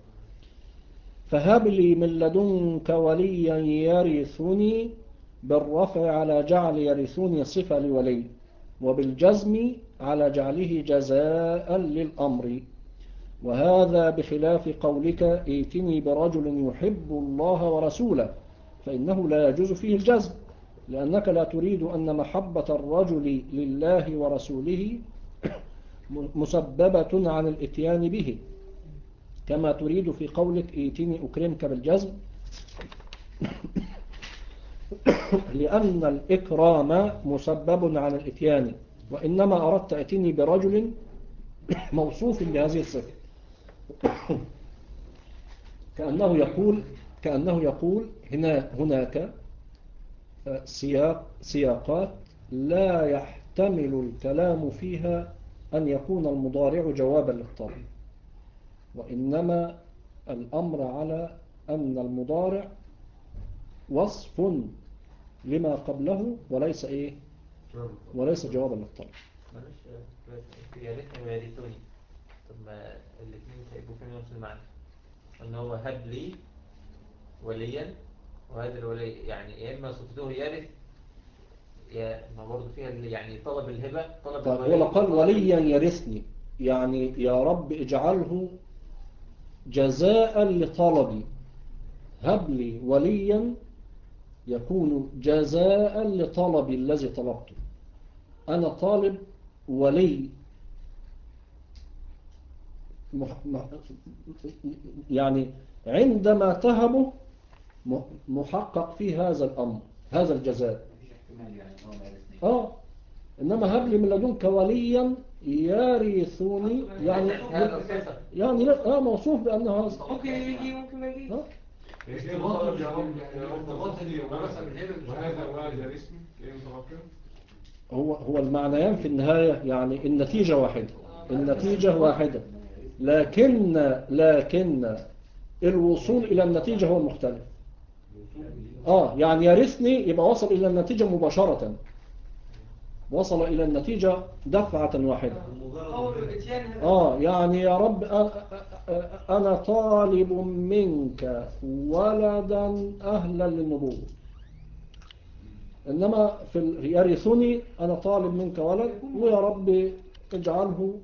S1: فهب لي من لدنك وليا يرثني بالرفع على جعل يرثني صفة لولي، وبالجزم على جعله جزاء للأمر. وهذا بخلاف قولك ائتني برجل يحب الله ورسوله، فإنه لا يجوز فيه الجزم، لأنك لا تريد أن محبة الرجل لله ورسوله مسببة عن الاتيان به، كما تريد في قولك ائتني أكرمك بالجزم، لأن الإكرام مسبب عن الاتيان، وإنما أردت ائتني برجل موصوف بهذه الصفة. كأنه يقول هناك سياقات لا يحتمل الكلام فيها أن يكون المضارع جوابا للطلب، وإنما الأمر على أن المضارع وصف لما قبله وليس إيه، وليس جوابا للطلب.
S4: معلش بس يا ريتني ويرثوني، طب ما الاثنين هيبقوا في نفس المعنى، ان هو هب لي وليا، وهذا الولي يعني يا اما صفته يرث، يا ما برضه فيها يعني طلب الهبه، طلب
S1: طيب
S4: الولي.
S1: هو قال وليا يرثني، يعني يا رب اجعله جزاء لطلبي، هب لي وليا يكون جزاء لطلبي الذي طلبته. أنا طالب ولي، يعني عندما تهبه محقق في هذا الأمر، هذا الجزاء.
S7: مفيش احتمال يعني هو ما يرثني.
S1: إنما هب لي من لدنك وليا يرثني، يعني لا موصوف بأنه هذا.
S6: ممكن يجي ممكن ما يجيش.
S2: ارتباط الجواب ارتباط وهذا اسمي كأنه متوكل.
S1: هو المعنيان في النهاية يعني النتيجة واحدة، النتيجة واحدة، لكن الوصول إلى النتيجة هو المختلف. يعني يرثني يبقى وصل إلى النتيجة مباشرة، وصل إلى النتيجة دفعة واحدة. يعني يا رب أنا طالب منك ولدا أهلا للنبوة. إنما في يرثني أنا طالب منك ولد، ويا رب اجعله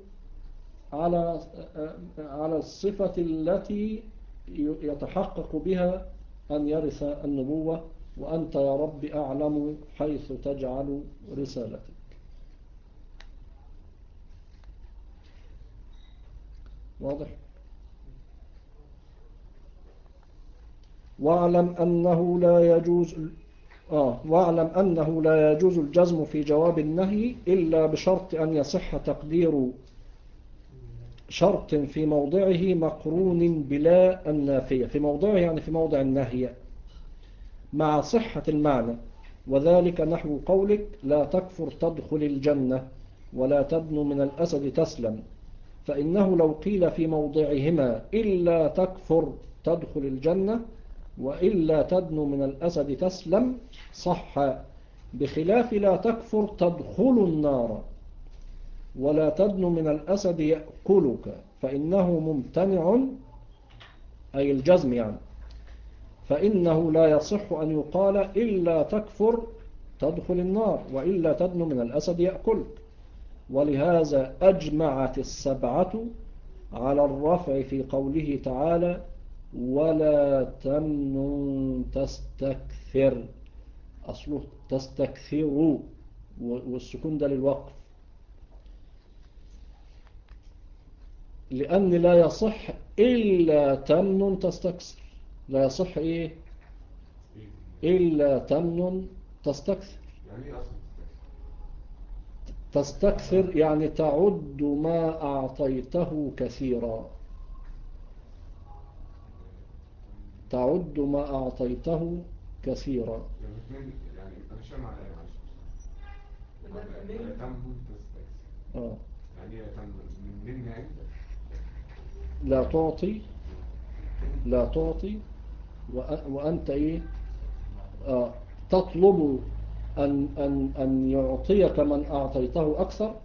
S1: على الصفة التي يتحقق بها أن يرث النبوة، وأنت يا رب أعلم حيث تجعل رسالتك. واضح؟ واعلم أنه لا يجوز الجزم في جواب النهي إلا بشرط أن يصح تقدير شرط في موضعه مقرون بلا النافية، في موضعه يعني في موضع النهي، مع صحة المعنى. وذلك نحو قولك لا تكفر تدخل الجنة ولا تدن من الأسد تسلم، فإنه لو قيل في موضعهما إلا تكفر تدخل الجنة وإلا تدن من الأسد تسلم صح، بخلاف لا تكفر تدخل النار ولا تدن من الأسد يأكلك، فإنه ممتنع، أي الجزم يعني، فإنه لا يصح أن يقال إلا تكفر تدخل النار وإلا تدن من الأسد يأكلك. ولهذا أجمعت السبعة على الرفع في قوله تعالى ولا تمنن تستكثر، أصله تستكثروا والسكون ده للوقف، لأن لا يصح إلا تمنن تستكثر، لا يصح إيه إلا تمنن تستكثر.
S2: يعني ايه اصلا
S1: تستكثر يعني تعد ما أعطيته كثيرا، تعد ما أعطيته كثيرا.
S2: يعني انا مش فاهم على ايه، معلش تم تستكثر يعني ايه تم من يعني
S1: لا تعطي وأنت إيه تطلب أن يعطيك من أعطيته أكثر،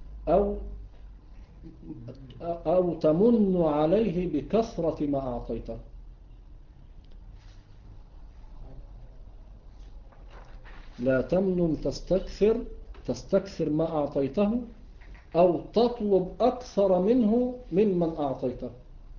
S1: أو تمن عليه بكثرة ما أعطيته. لا تمنن تستكثر ما أعطيته، أو تطلب أكثر منه ممن أعطيته.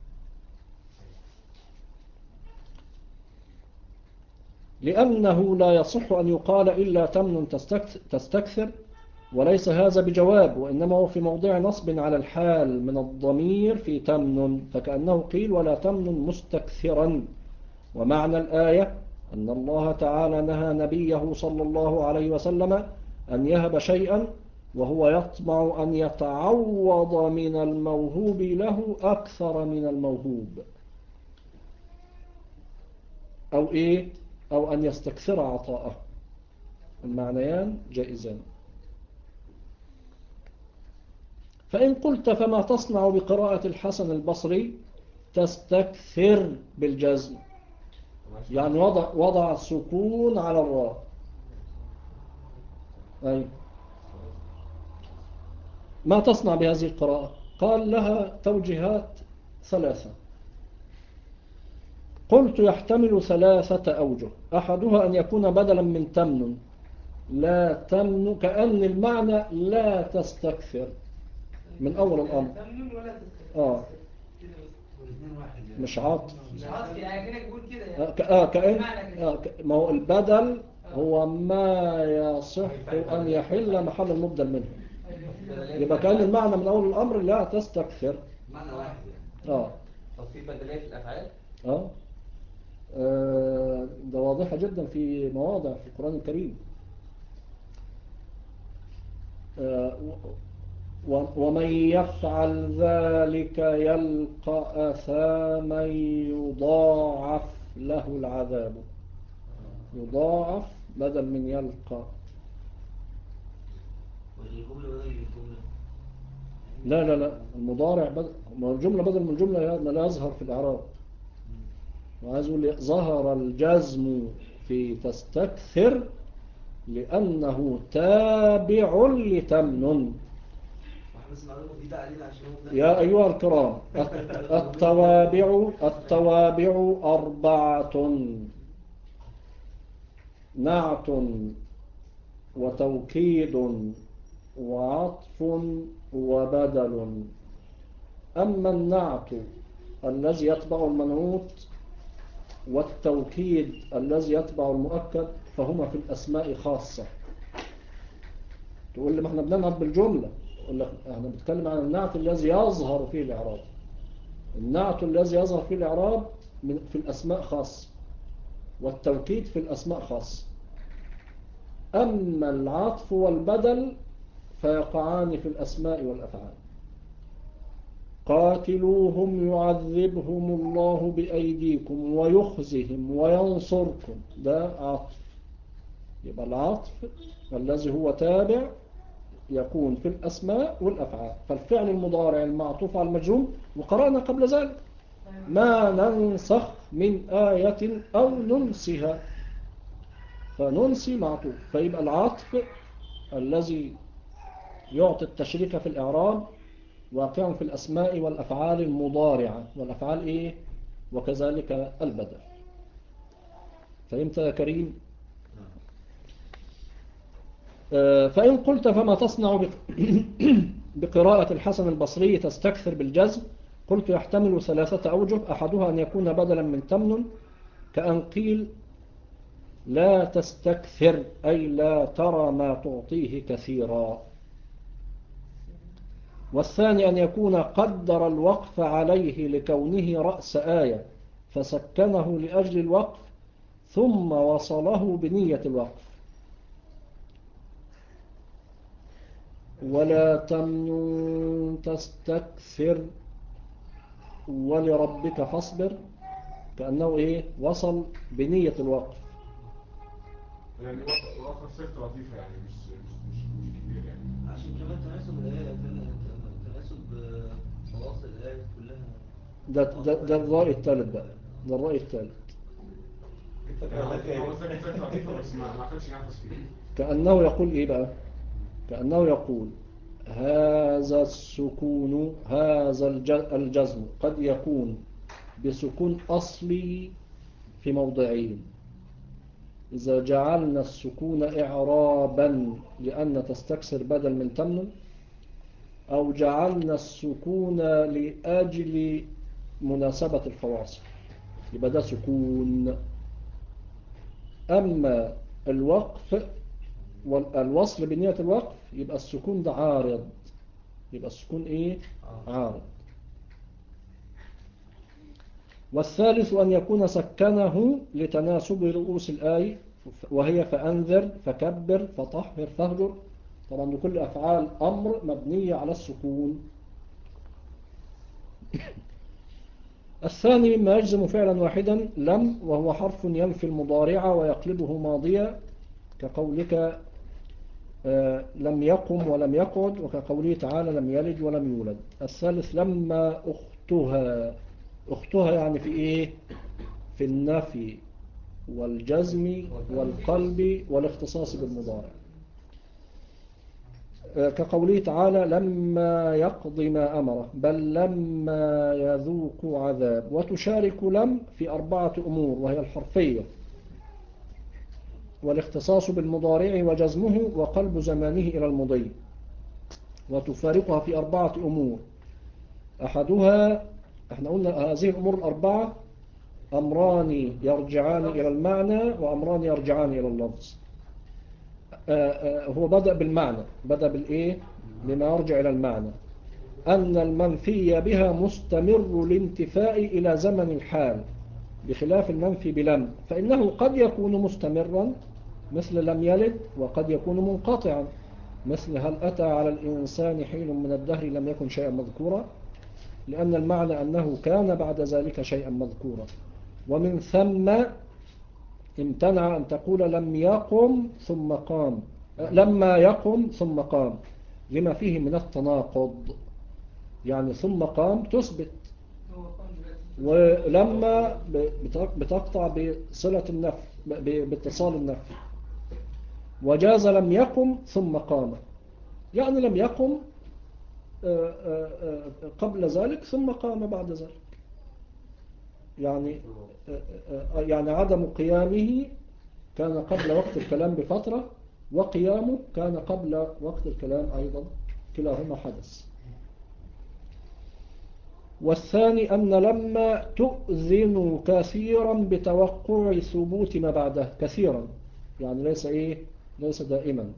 S1: لأنه لا يصح أن يقال إلا تمنن تستكثر، وليس هذا بجواب، وإنما هو في موضع نصب على الحال من الضمير في تمنن، فكأنه قيل ولا تمنن مستكثرا. ومعنى الآية أن الله تعالى نهى نبيه صلى الله عليه وسلم أن يهب شيئا وهو يطمع أن يتعوض من الموهوب له أكثر من الموهوب، أو أن يستكثر عطاءه. المعنيان جائزان. فإن قلت فما تصنع بقراءة الحسن البصري؟ تستكثر بالجزم، يعني وضع السكون على الراء. أي ما تصنع بهذه القراءة؟ قال لها توجيهات ثلاثة. قلت يحتمل 3 أوجه. أحدها أن يكون بدلا من تمن، لا تمن، كأن المعنى لا تستكثر من أول الأمر. مش عاطف،
S6: مش عاطف، يعني كأنك بقول كده
S1: كأن ما هو البدل هو ما يصح أن يحل محل المبدل منه. يبقى كأن المعنى من أول الأمر لا تستكثر،
S7: معنى واحد يعني.
S4: طب في بدلية في الأفعال؟
S1: ده واضحة جدا في مواضع في القرآن الكريم. ومن يفعل ذلك يلقى أثاما يضاعف له العذاب. يضاعف بدل من يلقى.
S3: والجملة بدل من الجملة.
S1: لا المضارع الجملة بدل من الجملة لا يظهر في الإعراب. وعايز أقول ظهر الجزم في تستكثر لأنه تابع لتمن. يا أيها الكرام، التوابع 4: نعت وتوكيد وعطف وبدل. أما النعت الذي يتبع المنعوت والتوكيد الذي يتبع المؤكد فهما في الأسماء خاصة. تقول لي ما احنا بننعت بالجملة، أقول لك احنا بنتكلم عن النعت الذي يظهر فيه الإعراب. النعت الذي يظهر فيه الإعراب في الأسماء خاص، والتوكيد في الأسماء خاص. أما العطف والبدل فيقعان في الأسماء والأفعال. قاتلوهم يعذبهم الله بأيديكم ويخزهم وينصركم، ده عطف. يبقى العطف الذي هو تابع يكون في الأسماء والأفعال. فالفعل المضارع المعطوف على المجزوم، وقرأنا قبل ذلك ما ننسخ من آية أو ننسها، فننسي معطوف. فيبقى العطف الذي يعطي التشريك في الإعراب واقع في الأسماء والأفعال المضارعة، والأفعال إيه؟ وكذلك البدل. فهمت يا كريم؟ فإن قلت فما تصنع بقراءة الحسن البصري تستكثر بالجزم؟ قلت يحتمل 3 أوجه. أحدها أن يكون بدلا من تمن، كأن قيل لا تستكثر، أي لا ترى ما تعطيه كثيرا. والثاني أن يكون قدر الوقف عليه لكونه رأس آية فسكنه لأجل الوقف ثم وصله بنية الوقف. ولا تمنن تستكثر ولربك فاصبر، كأنه إيه؟ وصل بنية الوقف.
S2: يعني وقف صيغة لطيفة، يعني مش كبير يعني.
S3: عشان كمان تناسب الآية، تناسب فواصل الآية كلها.
S1: ده الرأي الثالث بقى، ده الرأي الثالث.
S2: هو صيغة لطيفة بس ما أخدش نفس فيه.
S1: كأنه يقول إيه بقى؟ كأنه يقول هذا السكون، هذا الجزم قد يكون بسكون أصلي في موضعين. إذا جعلنا السكون إعرابا لأن تستكسر بدل من تمن، أو جعلنا السكون لأجل مناسبة الفواصل، يبقى ده سكون. أما الوقف والوصل بنية الوقف يبقى السكون ده عارض. يبقى السكون إيه؟ عارض. والثالث أن يكون سكنه لتناسب رؤوس الآية، وهي فأنذر فكبر فطهر فهجر. طبعا لكل أفعال أمر مبنية على السكون. الثاني مما يجزم فعلا واحدا لم، وهو حرف ينفي المضارع ويقلبه ماضيا، كقولك لم يقم ولم يقعد، وكقوله تعالى لم يلد ولم يولد. الثالث لما أختها. أختها يعني في إيه؟ في النفي والجزم والقلب والاختصاص بالمضارع. كقوله تعالى لما يقض ما أمره، بل لما يذوق عذاب. وتشارك لم في 4 أمور، وهي الحرفية والاختصاص بالمضارع وجزمه وقلب زمانه إلى المضي. وتفارقها في 4 أمور. أحدها، احنا قلنا هذه الأمور 4 أمران يرجعان إلى المعنى وأمران يرجعان إلى اللفظ. هو بدأ بالمعنى، بدأ بالإيه؟ بما يرجع إلى المعنى. أن المنفي بها مستمر الانتفاء إلى زمن الحال، بخلاف المنفي بلم، فإنه قد يكون مستمرا مثل لم يلد، وقد يكون منقطعا مثل هل أتى على الإنسان حين من الدهر لم يكن شيئا مذكورا، لأن المعنى أنه كان بعد ذلك شيئا مذكورا. ومن ثم امتنع أن تقول لم يقم ثم قام، لما يقم ثم قام، لما فيه من التناقض. يعني ثم قام تثبت، ولما بتقطع بصلة النفي، باتصال النفي. وجاز لم يقم ثم قام، يعني لم يقم قبل ذلك ثم قام بعد ذلك. يعني عدم قيامه كان قبل وقت الكلام بفترة، وقيامه كان قبل وقت الكلام أيضا، كلاهما حدث. والثاني أن لما تؤذن كثيرا بتوقع ثبوت ما بعده، كثيرا يعني ليس دائما.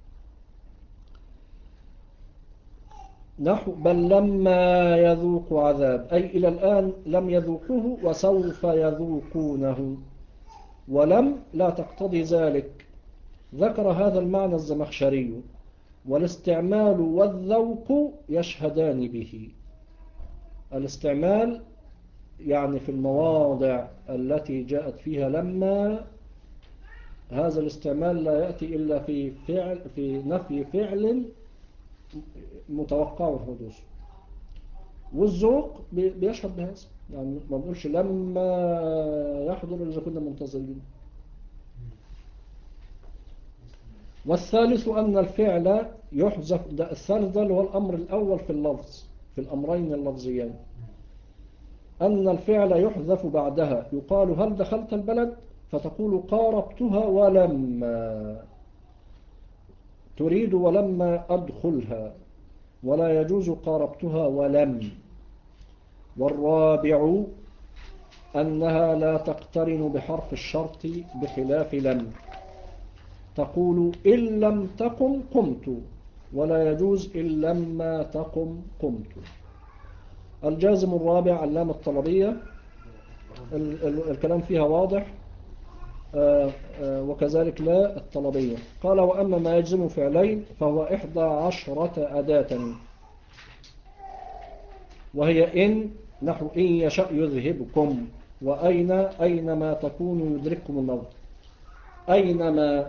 S1: نحو بل لما يذوق عذاب، أي إلى الآن لم يذوقوه وسوف يذوقونه، ولم لا تقتضي ذلك. ذكر هذا المعنى الزمخشري. والاستعمال والذوق يشهدان به. الاستعمال يعني في المواضع التي جاءت فيها لما، هذا الاستعمال لا يأتي إلا في نفي فعل متوقع الحدوث. والذوق بيشهد بهذا، يعني ما بنقولش لما يحضر إذا كنا منتظرين. والثالث أن الفعل يحذف، الثالث ده اللي هو الأمر الأول في اللفظ، في الأمرين اللفظيين، أن الفعل يحذف بعدها. يقال هل دخلت البلد؟ فتقول قاربتها ولما، تريد ولما أدخلها، ولا يجوز قاربتها ولم. والرابع أنها لا تقترن بحرف الشرط بخلاف لم، تقول إن لم تقم قمت، ولا يجوز إن لما تقم قمت. الجازم الرابع اللام الطلبية، الكلام فيها واضح، وكذلك لا الطلبية. قال وأما ما يجزم فعلين فهو 11 أداة، وهي إن، نحو إن يشاء يذهبكم، وأين، أينما تكونوا يدرككم الموت. أينما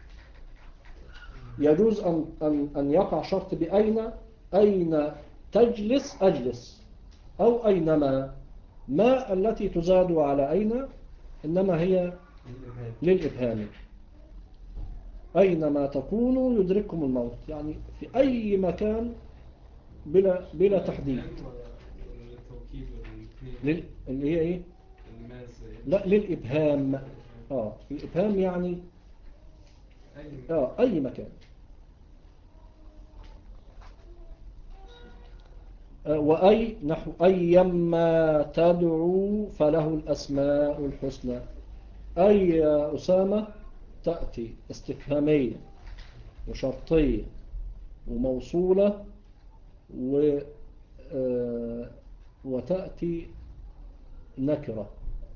S1: يجوز أن يقع شرط بأين، أين تجلس أجلس، أو أينما. ما التي تزاد على أين إنما هي للإبهام. أينما تكونوا يدرككم الموت، يعني في أي مكان بلا تحديد. اللي هي إيه؟ لا للإبهام. الإبهام يعني أي مكان. وأي، نحو أيما تدعو فله الأسماء الحسنى. أي يا أسامة تأتي استفهامية وشرطية وموصولة وتأتي نكرة،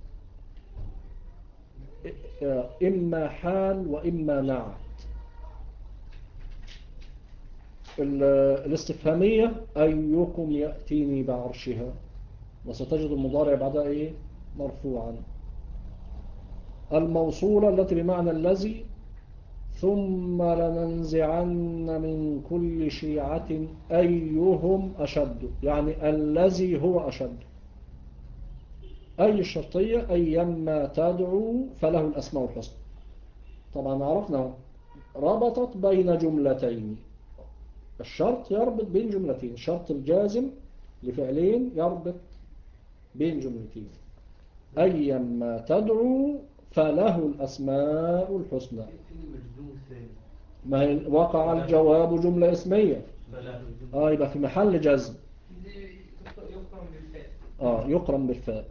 S1: إما حال وإما نعت. الاستفهامية أيكم يأتيني بعرشها، وستجد المضارع بعدها إيه؟ مرفوعا. الموصولة التي بمعنى الذي ثم لننزعن من كل شيعة أيهم أشد، يعني الذي هو أشد. أي الشرطية أيما تدعو فله الأسماء الحسنى. طبعا عرفنا ربطت بين جملتين، الشرط يربط بين جملتين، الشرط الجازم لفعلين يربط بين جملتين. أيما تدعو فله الأسماء الحسنى.
S3: في المجزوم الثاني
S1: ما هي وقع الجواب جملة اسمية،
S3: فلا
S1: يبقى في محل جزم.
S6: يقرن بالفاء.
S1: يقرن بالفاء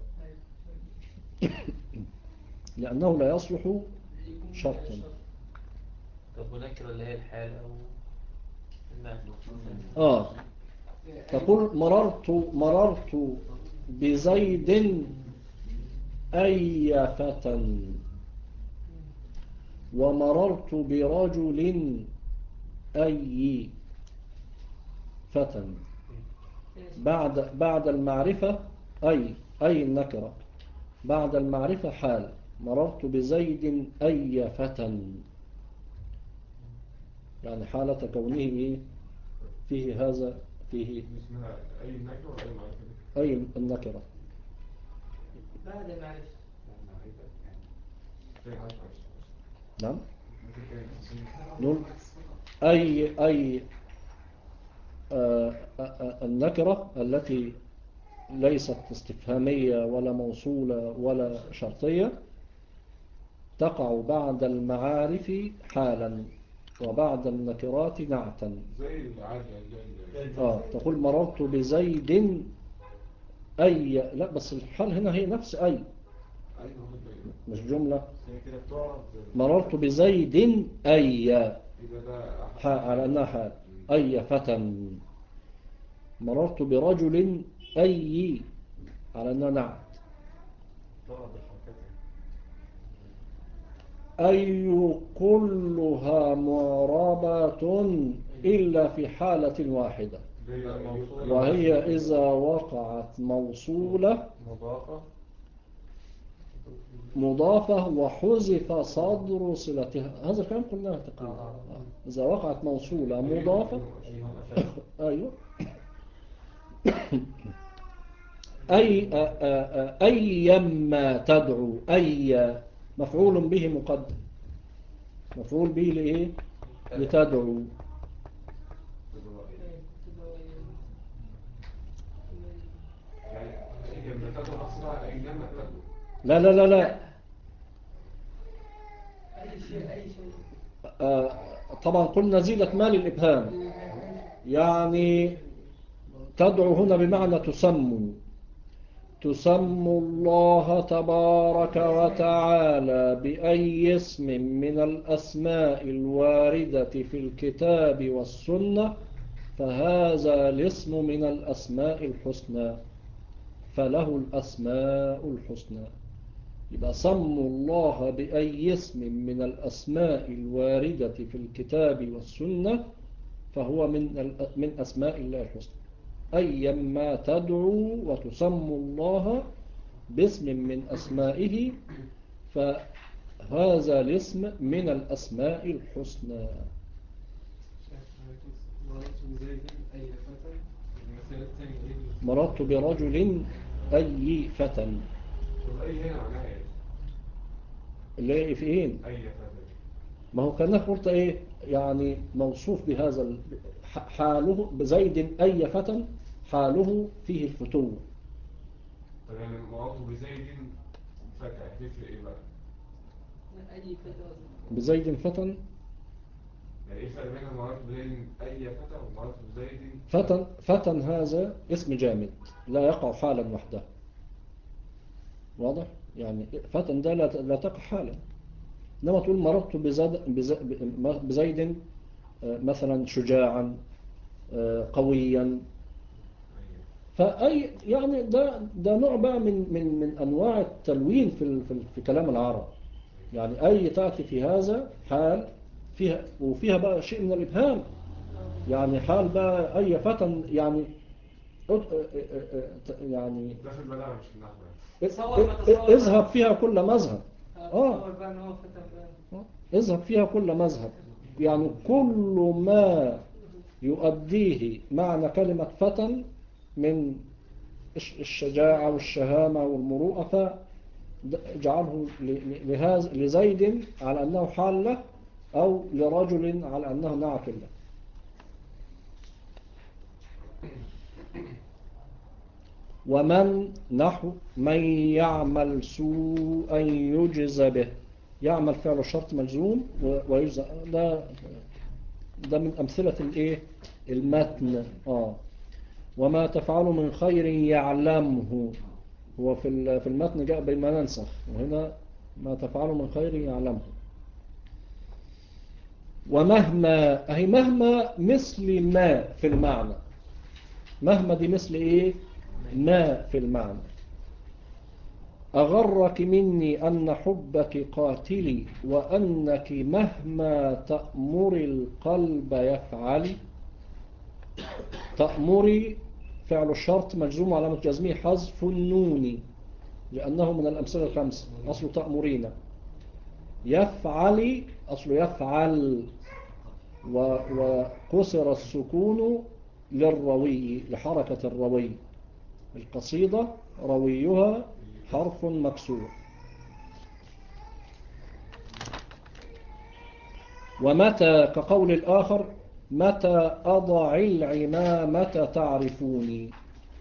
S1: لأنه لا يصلح
S6: يكون
S1: شرطا.
S4: طب ونكرة اللي هي الحال أو النعم.
S1: تقول مررت بزيد أي فتى، ومررت برجل أي فتى. بعد المعرفة أي النكرة، بعد المعرفة حال. مررت بزيد أي فتى، يعني حالة كونه إيه؟ فيه هذا، فيه
S2: اسمها أي نكرة ولا أي معرفة؟
S1: أي النكرة.
S6: بعد المعرفة.
S1: نعم. نقول أي النكرة التي ليست استفهامية ولا موصولة ولا شرطية تقع بعد المعارف حالا وبعد النكرات نعتا.
S2: زي العادة
S1: تقول مررت بزيد أي، لا بس الحال هنا هي نفس أي، مش جملة. مررت بزيد أي على أنها حال، أي فتى. مررت برجل أي على أنها نعت. أي كلها معربة إلا في حالة واحدة، وهي إذا وقعت موصولة مضافة وحذف صدر صلتها. هذا الكلام قلناه تقريبا. إذا وقعت موصولة مضافة أيوة أيما تدعو، أي مفعول به مقدم، مفعول به لإيه؟ لتدعو. لا لا لا لا
S6: أي شيء.
S1: طبعا قلنا زيلت مال الإبهام، يعني تدعو هنا بمعنى تسموا الله تبارك وتعالى بأي اسم من الأسماء الواردة في الكتاب والسنة فهذا الاسم من الأسماء الحسنى، فله الأسماء الحسنى. يبقى سموا الله بأي اسم من الأسماء الواردة في الكتاب والسنة فهو من أسماء الله الحسنى. أيما تدعو وتسموا الله باسم من أسمائه فهذا الاسم من الأسماء الحسنى. مررت برجل أي فتى.
S2: أي هنا معناها إيه؟
S1: اللي في إيه؟
S2: أي فتى.
S1: ما هو كان قلت إيه يعني موصوف بهذا حاله بزيد أي فتى، حاله فيه الفتوة.
S2: طب يعني مررت بزيد فتى هتفرق إيه بقى؟
S6: أي فتى.
S1: بزيد فتى،
S2: يعني إيه الفرق بين مررت بزيد أي فتى ومررت بزيد
S1: فتى هذا اسم جامد لا يقع حالا وحده، واضح؟ يعني فتى ده لا تقع حالا. إنما تقول مررت بزيد مثلا شجاعا قويا، فأي يعني ده نوع بقى من أنواع التلوين في كلام العرب. يعني أي تأتي في هذا حال فيها، وفيها بقى شيء من الإبهام. يعني حال بقى أي فتى يعني يعني
S2: ده في البلاغة مش في النحو.
S1: اذهب فيها كل مذهب.
S6: تصور بقى إن هو فتى.
S1: اذهب فيها كل مذهب، يعني كل ما يؤديه معنى كلمة فتى من الشجاعة والشهامة والمروءة، فجعله لزيد على أنه حالة، أو لرجل على أنه نعت له. ومن نحو من يعمل سوءا يجز به، يعمل فعل شرط مجزوم ويجزى، ده من أمثلة الإيه؟ المتن. وما تفعل من خير يعلمه، هو في المتن جاء بما ننسخ، وهنا ما تفعل من خير يعلمه. ومهما، أهي مهما مثل ما في المعنى، مهما دي مثل إيه؟ ما في المعنى. أغرك مني أن حبك قاتلي، وأنك مهما تأمر القلب يفعل. تأمري فعل الشرط مجزوم علامة جزمه حذف النون، لأنه من الأمثلة الخمسة، أصل تأمرين. يفعل أصل يفعل، وكسر السكون للروي، لحركة الروي. القصيدة رويها حرف مكسور. ومتى كقول الآخر متى أضع العمامة تعرفوني،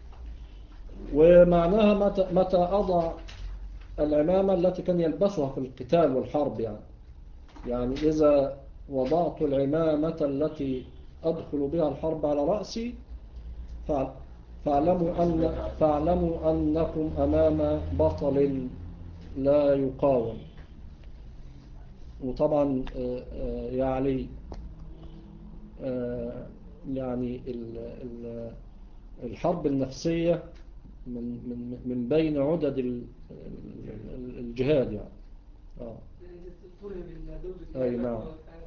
S1: ومعناها متى أضع العمامة التي كان يلبسها في القتال والحرب، يعني إذا وضعت العمامة التي أدخل بها الحرب على رأسي فاعلموا أنكم أمام بطل لا يقاوم. وطبعا يعني الحرب النفسية من بين عدد الجهاد، يعني أي نعم.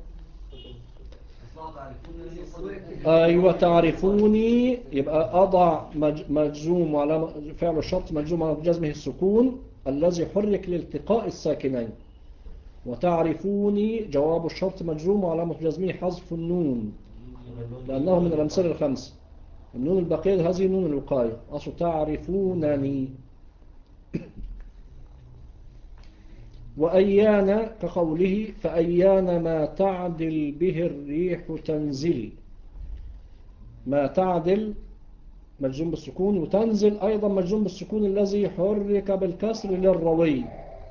S1: أيوة تعرفوني، يبقى أضع مجزوم على فعل الشرط مجزوم على جزمه السكون الذي حرك لالتقاء الساكنين. وتعرفوني جواب الشرط مجزوم وعلامة جزمه حذف النون، لأنه من الأمثلة الخمسة. النون البقية هذه نون الوقاية، أصل تعرفونني. وأيان كقوله فأيان ما تعدل به الريح تنزلي. ما تعدل مجزوم بالسكون، وتنزل أيضا مجزوم بالسكون الذي حرك بالكسر للروي.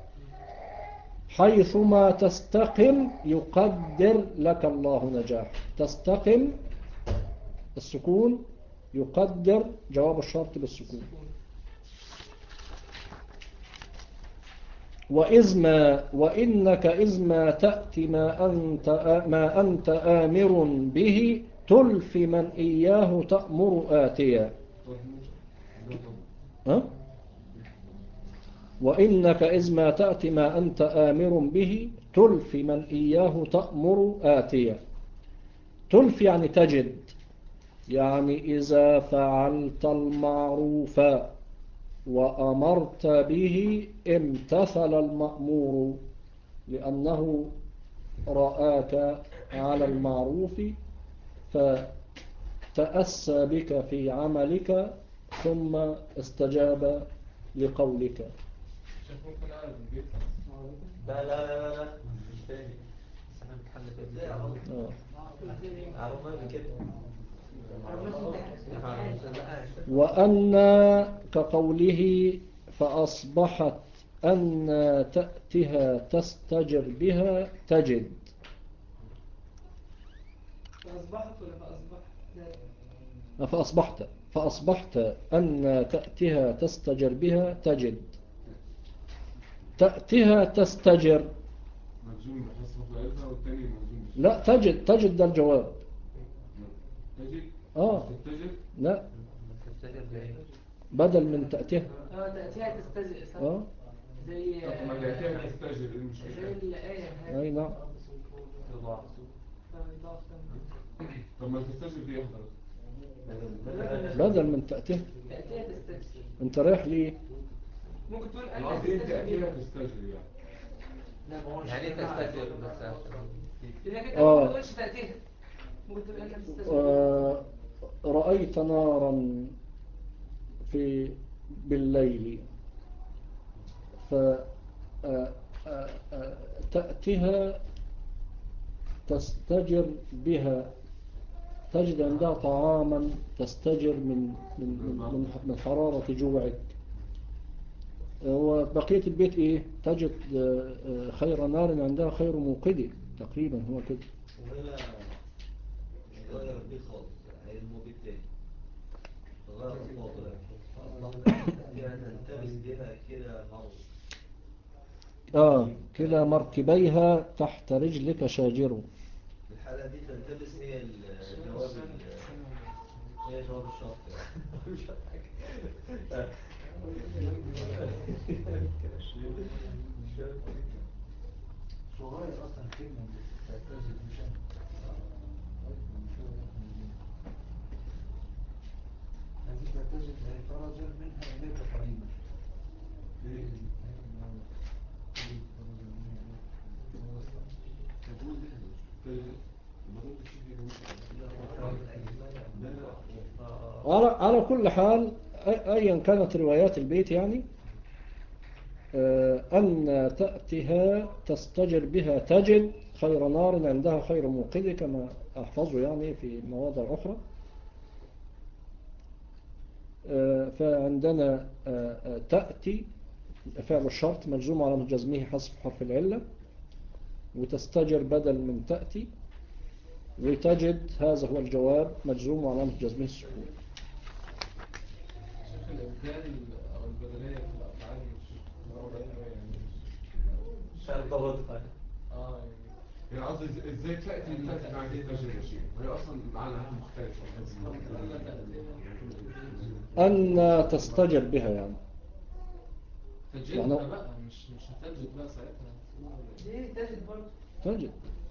S1: حيثما تستقم يقدر لك الله نجاح. تستقم السكون، يقدر جواب الشرط بالسكون. وإنك إذ ما تأتي ما أنت آمر به تلفي من إياه تأمر آتيا. وإنك إذ ما تأتي ما أنت آمر به تلفي من إياه تأمر آتيا. تلفي يعني تجد، يعني إذا فعلت المعروف وأمرت به امتثل المأمور، لأنه رآك على المعروف فتأسى بك في عملك ثم استجاب لقولك.
S5: ممكن أعرف البيت.
S4: لا لا لا لا مش تاني. بس احنا بنتحل كده. عرفنا بكده.
S1: وأن كقوله فأصبحت أن تأتها تستجر بها تجد.
S6: فأصبحت ولا
S1: فأصبحت أن تأتها تستجر بها تجد. تأتها تستجر
S2: مجزوم بحسب فعلها، والتاني مجزوم بس.
S1: لا تجد ده الجواب.
S2: تجد تستجر.
S1: لا بدل من تأتيها.
S6: تأتيها تستجر صح. زي
S2: طب ما تأتيها تستجر ايه المشكلة؟
S6: زي الآية هذه.
S1: أي نعم.
S2: طب ما تستجر دي احضر
S1: بدل من تأتيها.
S6: تأتيها تستجر.
S1: انت رايح ليه؟
S6: ممكن تقول
S2: العظيم تأتيها تستجر يعني.
S6: لا ما هوش
S4: يعني ايه تستتر بس عشان
S6: لأنك أنت
S1: آه.
S6: ما تقولش تأتيها ممكن تبقى أنت تستثمر.
S1: رأيت نارا بالليل فتأتيها تستجر بها، تجد عندها طعاما تستجر من حرارة جوعك. وبقية البيت إيه؟ تجد خير نار عندها خير موقد تقريبا، هو كده.
S3: وهنا مش غير البيت خالص، هي الموبيل تاني غير الفاضل فيها تنتبس بها كده مرض.
S1: كلا مركبيها تحت رجلك شاجر.
S3: الحالة دي تنتبس هي الجواب هي جواب الشرط
S8: صغير اصلا كلمة بتعتزل مش انا هذه تعتزل فرجا منها اليك قريبا.
S1: على كل حال أيا كانت روايات البيت يعني أن تأتيها تستجر بها تجد خير نار عندها خير موقد كما أحفظه يعني في مواضع أخرى. فعندنا تأتي فعل الشرط مجزوم على جزمه حسب حرف العلة، وتستجر بدل من تأتي، وتجد هذا هو الجواب مجزوم على جزمه السكون.
S5: شوف الإبدال أو البدلية في الأفعال مش واضحة يعني
S4: مش ارتباط
S2: يعني قصدي ازاي تأتي مع دي تجربة شيء وهي أصلا معناها مختلف
S1: أن تستجر بها يعني
S5: تجدها بقى مش هتجد بقى ساعتها
S6: ليه تجد برضه؟
S1: تجد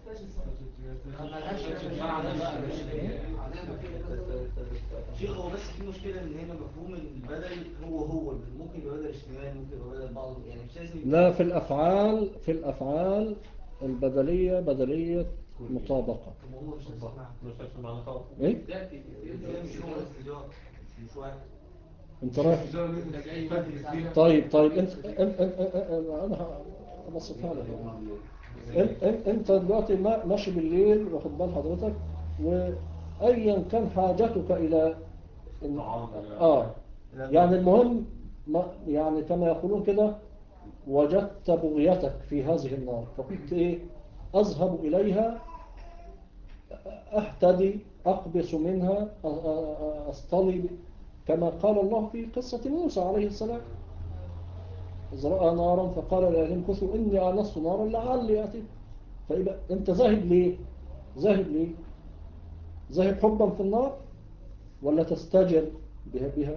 S3: شيخ هو بس في مشكلة ان هنا مفهوم البدل هو ممكن يبقى بدل اشتمال، ممكن يبقى بدل بعض، يعني مش لازم
S1: لا، في الأفعال البدلية بدلية مطابقة.
S3: هو مش
S4: نفس المعنى خالص.
S1: إيه؟
S3: مش هو الاستجارة مش واحد.
S1: أنت رايح. طيب أنا هبسطها لك. أنت دلوقتي ماشي بالليل واخد بال حضرتك، وأيا كان حاجتك إلى يعني المهم يعني كما يقولون كده، وجدت بغيتك في هذه النار، فقلت إيه؟ أذهب إليها، أهتدي، أقبس منها، أصطلي، كما قال الله في قصة موسى عليه السلام إذ رأى نارا فقال لأهلهم امكثوا إني آنست نارا لعلي آتيكم. فيبقى أنت ذاهب ليه؟ ذاهب حبا في النار ولا تستجر بها؟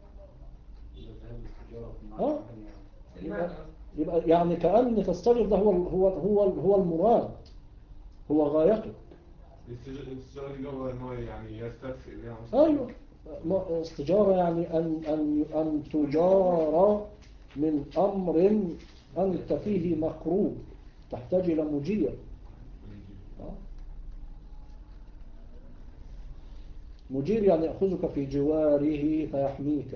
S1: يبقى يعني كأن تستجر ده هو المراد، هو غايته.
S2: الاستجارة دي جوه إن هو يعني يستدفئ بيها.
S1: أيوه، استجارة يعني أن تجار من أمر أنت فيه مكروب تحتاج إلى مجير. مجير يعني يأخذك في جواره فيحميك.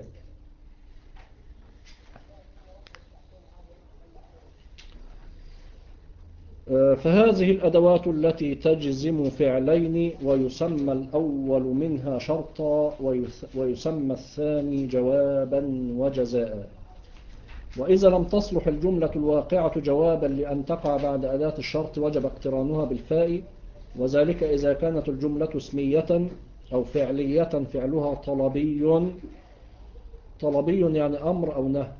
S1: فهذه الأدوات التي تجزم فعلين ويسمى الأول منها شرطا ويسمى الثاني جوابا وجزاء. وإذا لم تصلح الجملة الواقعة جوابا لأن تقع بعد أداة الشرط وجب اقترانها بالفاء، وذلك إذا كانت الجملة اسمية أو فعلية فعلها طلبي يعني أمر أو نهي.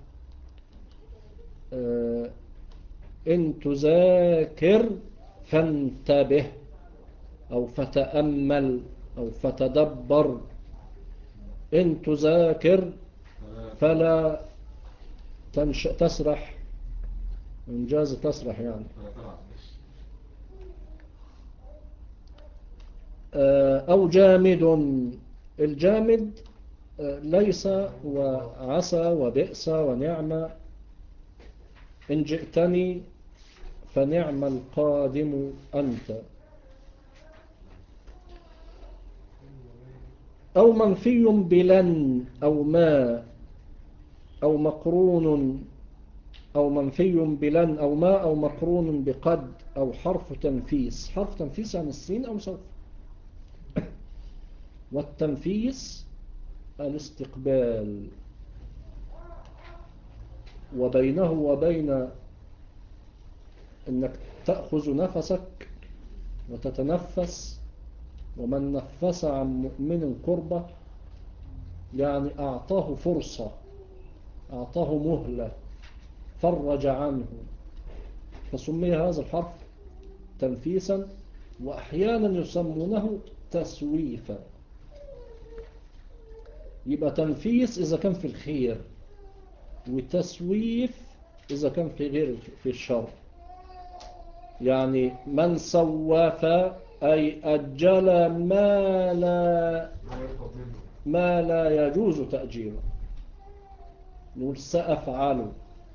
S1: إن تذاكر فانتبه أو فتأمل أو فتدبر. إن تذاكر فلا تسرح، إنجاز تسرح يعني. أو جامد. الجامد ليس وعسى وبئس ونعمة. إن جئتني فنعم القادم أنت. أو منفي بلن أو ما، أو مقرون، أو منفي بلن أو ما، أو مقرون بقد، أو حرف تنفيس. حرف تنفيس عن السين أو سوف. والتنفيس الاستقبال، وبينه وبين أنك تأخذ نفسك وتتنفس، ومن نفس عن مؤمن كربة يعني أعطاه فرصة، أعطاه مهلة، فرج عنه، فسمي هذا الحرف تنفيسا. وأحيانا يسمونه تسويفا. يبقى تنفيس إذا كان في الخير، وتسويف إذا كان في غير في الشر. يعني من سوف أي أجل ما لا يجوز تأجيله. نقول سأفعل،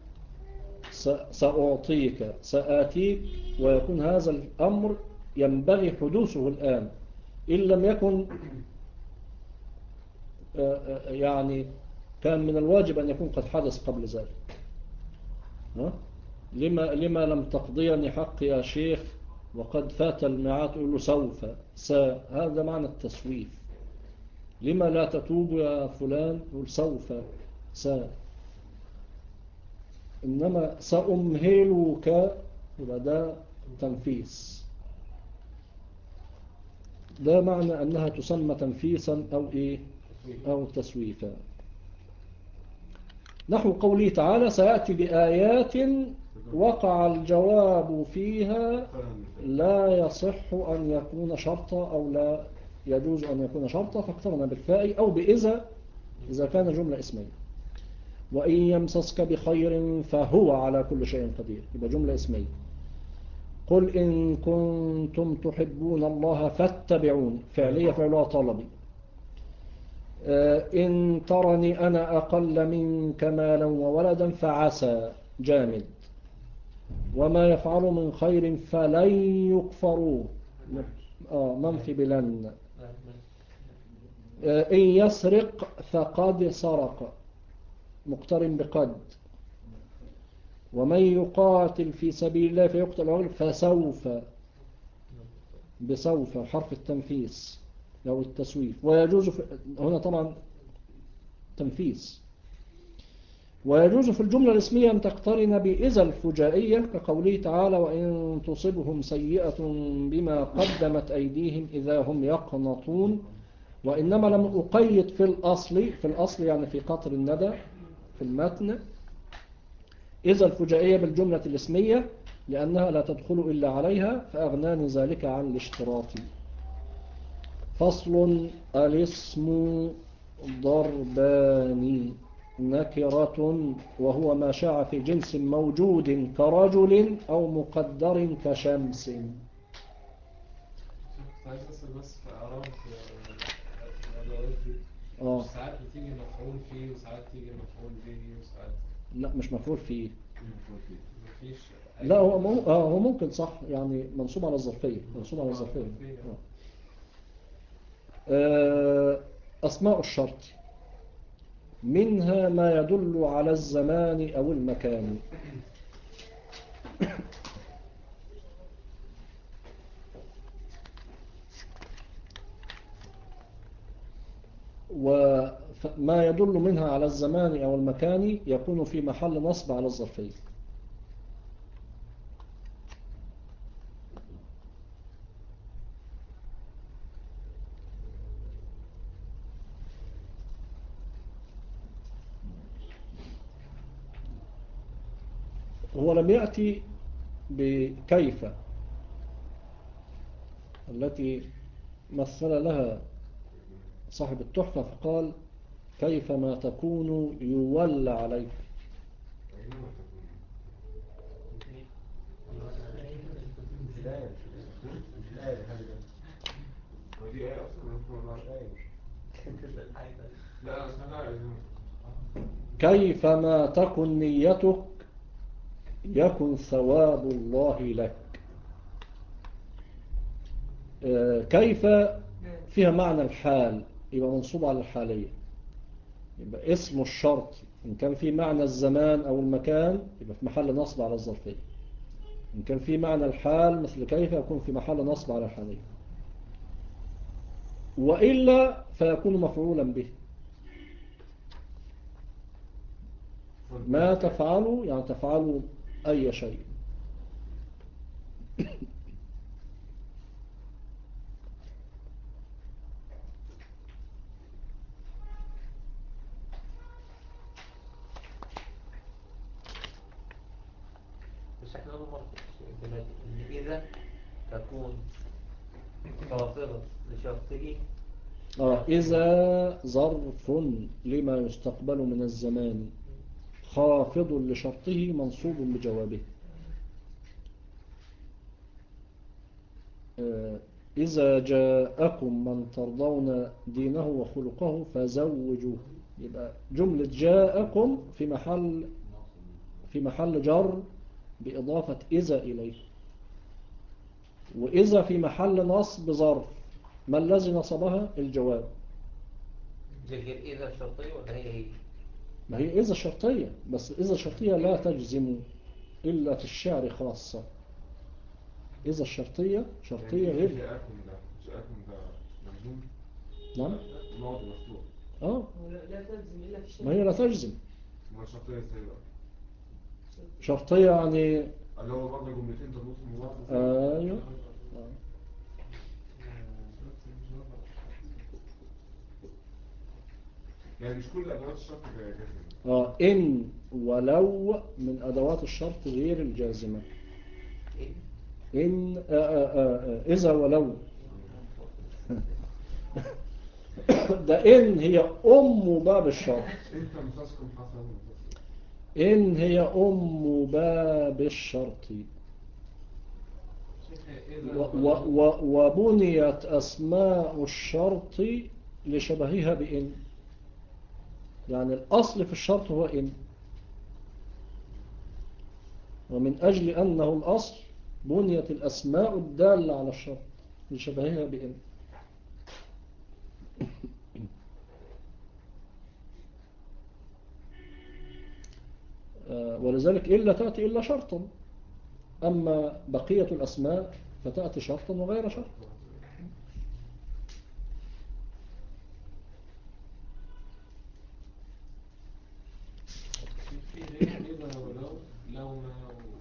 S1: سأعطيك، سآتيك، ويكون هذا الأمر ينبغي حدوثه الآن، إن لم يكن يعني كان من الواجب أن يكون قد حدث قبل ذلك. لما لم تقضيني حق يا شيخ وقد فات الميعاد؟ تقول له سوف، هذا معنى التسويف. لما لا تتوب يا فلان؟ تقول سوف، إنما سأمهلك يبقى ده تنفيس. ده معنى أنها تسمى تنفيسا أو إيه، أو تسويفا. نحو قوله تعالى سيأتي بآيات وقع الجواب فيها لا يصح أن يكون شرطا أو لا يجوز أن يكون شرطا، فاقترن بالفاء أو بإذا إذا كان جملة اسمية. وإن يمسسك بخير فهو على كل شيء قدير، يبقى جملة اسمية. قل إن كنتم تحبون الله فاتبعون، فعلية فعلها طلبي. إن ترني أنا أقل منك مالا وولدا فعسى جامد. وما يفعل من خير فلن يكفروه، منفي بلن. إن يسرق فقد سرق، مقترن بقد. ومن يقاتل في سبيل الله فيقتل أو فسوف، بسوف حرف التنفيس أو التسويف. ويجوز هنا طبعا تنفيس. ويجوز في الجملة الاسمية أن تقترن بإذا الفجائية كقوله تعالى وإن تصبهم سيئة بما قدمت أيديهم إذا هم يقنطون. وإنما لم أقيد في الأصل يعني في قطر الندى في المتن إذا الفجائية بالجملة الاسمية لأنها لا تدخل إلا عليها، فأغناني ذلك عن الاشتراط. فصل الاسم ضربان نكرة وهو ما شاع في جنس موجود كرجل أو مقدر كشمس.
S5: عايز أسأل بس في أعراف الأدوات دي ساعات بتيجي مفعول فيه وساعات تيجي مفعول به وساعات
S1: لا مش مفعول فيه.
S5: مفيش
S1: لا هو ممكن صح يعني منصوب على الظرفية، منصوب على الظرفية. أسماء الشرط منها ما يدل على الزمان أو المكان. وما يدل منها على الزمان أو المكان يكون في محل نصب على الظرفية. هو لم يأتي بكيف التي مثل لها صاحب التحفة فقال كيف ما تكون يولى عليك. كيف ما تكن نيتك يكن ثواب الله لك. كيف فيها معنى الحال، يبقى منصوب على الحالية. يبقى اسم الشرط إن كان في معنى الزمان أو المكان يبقى في محل نصب على الظرفية. إن كان في معنى الحال مثل كيف يكون في محل نصب على الحالية، وإلا فيكون مفعولا به. ما تفعلوا يعني تفعلوا أي شيء.
S4: بس احنا قلنا مرة دلوقتي إن إذا تكون خافضة لشرطه.
S1: إذا ظرف لما يستقبل من الزمان خافض لشرطه منصوب بجوابه. إذا جاءكم من ترضون دينه وخلقه فزوجوه. يبقى جملة جاءكم في محل جر بإضافة إذا إليه، وإذا في محل نصب ظرف. ما الذي نصبها؟ الجواب.
S4: غير إذا الشرطية ولا هي؟
S1: ما هي إذا شرطية، بس إذا شرطية لا تجزم إلا في الشعر خاصة. إذا الشرطية شرطية
S2: يعني
S1: غير.
S2: جاءكم ده مجنون.
S1: نعم.
S2: الماضي مفتوح.
S6: لا تلزم إلا في الشيء.
S1: ما هي لا تجزم.
S2: ما شرطية ازاي بقى؟
S1: شرطية يعني
S2: اللي هو برضه جملتين تربطهم ببعض.
S1: أيوه.
S2: يعني مش كل أدوات الشرط جاهزة.
S1: إن ولو من أدوات الشرط غير الجازمة. إن إذا ولو ده إن هي أم باب الشرط.
S2: انت مساسكم حسن.
S1: إن هي أم باب الشرط. وبنيت أسماء الشرط لشبهها بإن. يعني الأصل في الشرط هو إن، ومن أجل أنه الأصل بنيت الأسماء الدالة على الشرط لشبهها بإن. ولذلك إلا تأتي إلا شرطا، أما بقية الأسماء فتأتي شرطا وغير شرط.
S5: في غير إذا ولو لو ما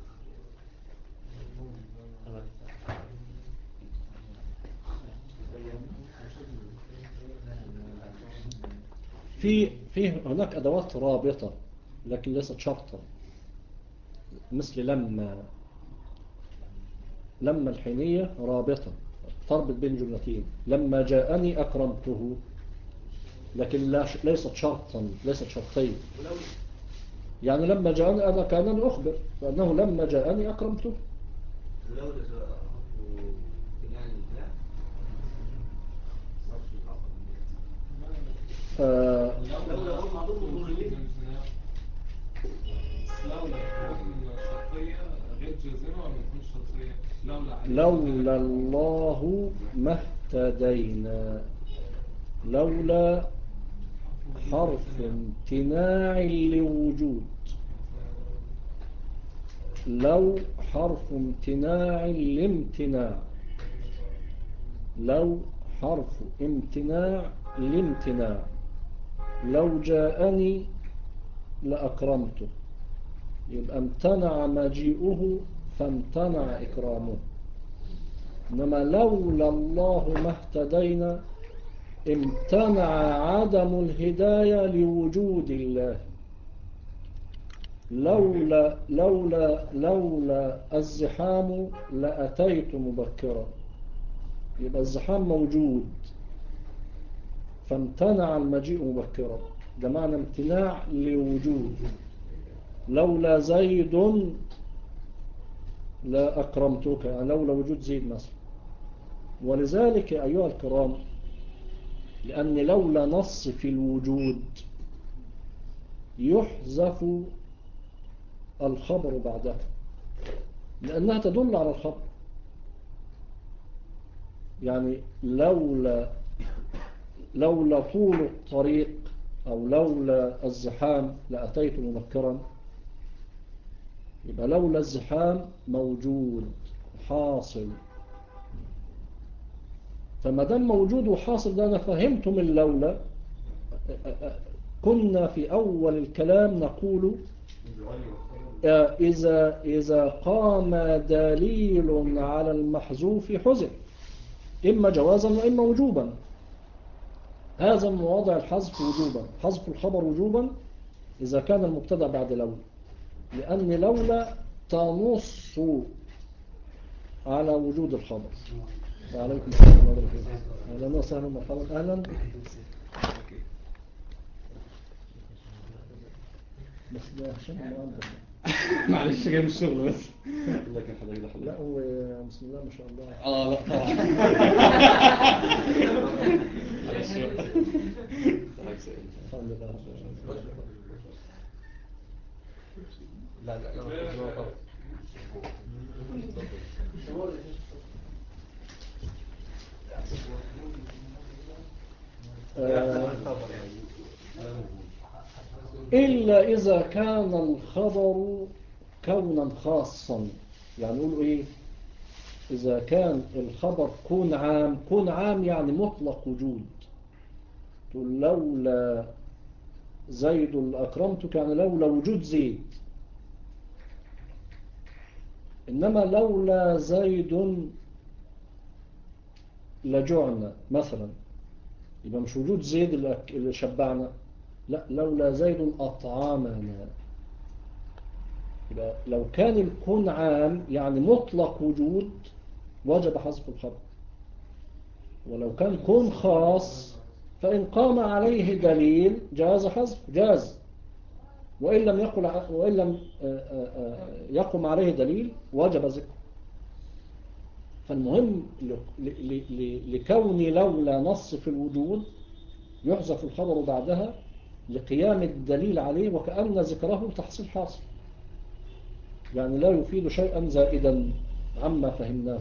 S1: في هناك أدوات رابطة لكن ليست شرطا، مثل لما الحينية رابطة تربط بين جملتين. لما جاءني أكرمته، لكن ليست شرطا، ليست شرطية. يعني لما جاءني أنا كأنني أخبر فأنه لما جاءني أكرمته.
S3: ولو ده بناء الإبداع لولا هم عطوهم ضروريين.
S5: لولا تكون شرطية غير جازمة ولا تكون شرطية؟
S1: لولا الله ما اهتدينا. لولا حرف امتناع لوجود. لو حرف امتناع لامتناع. لو حرف امتناع لامتناع. لو جاءني لأكرمته. يبقى امتنع مجيئه فامتنع إكرامه. إنما لولا الله ما اهتدينا امتنع عدم الهداية لوجود الله. لولا الزحام لأتيت مبكرا. يبقى الزحام موجود فامتنع المجيء مبكرا، ده معنى امتناع لوجود. لولا زيد لا أكرمتك، يعني لولا وجود زيد مثلا. ولذلك أيها الكرام، لأن لولا نص في الوجود يحذف الخبر بعدها لأنها تدل على الخبر. يعني لولا طول الطريق أو لولا الزحام لأتيت مبكرا، يبقى لولا الزحام موجود حاصل. فما دام موجود وحاصل ده أنا فهمت من لولا. كنا في أول الكلام نقول إذا قام دليل على المحذوف حذف إما جوازا وإما وجوبا. هذا من مواضع الحذف وجوبا، حذف الخبر وجوبا إذا كان المبتدأ بعد لولا، لأن لولا تنص على وجود الخبر. وعليكم السلام ورحمة الله وبركاته. أهلا وسهلا ومرحبا. أهلا. بس ده عشان المعدل.
S9: معلش جاي من الشغل بس. الله يكون حضرتك ده حضرتك.
S1: لا هو بسم الله ما شاء الله.
S9: لا طبعا.
S4: لا
S1: إلا إذا كان الخبر كونا خاصا. يعني يقولوا إيه؟ إذا كان الخبر كون عام، كون عام يعني مطلق وجود. تقول لولا زيد لأكرمتك، يعني لولا وجود زيد. إنما لولا زيد لجعنا مثلا، يبقى مش وجود زيد اللي شبعنا، لا، لولا زيد أطعمنا. يبقى لو كان الكون عام يعني مطلق وجود وجب حذف الخبر. ولو كان كون خاص فإن قام عليه دليل جاز حذف، جاز. وإن لم يقم عليه دليل وجب ذكره. فالمهم لكون لولا نص في الوجود يحذف الخبر بعدها لقيام الدليل عليه، وكأن ذكره تحصيل حاصل، يعني لا يفيد شيئا زائدا عما فهمناه.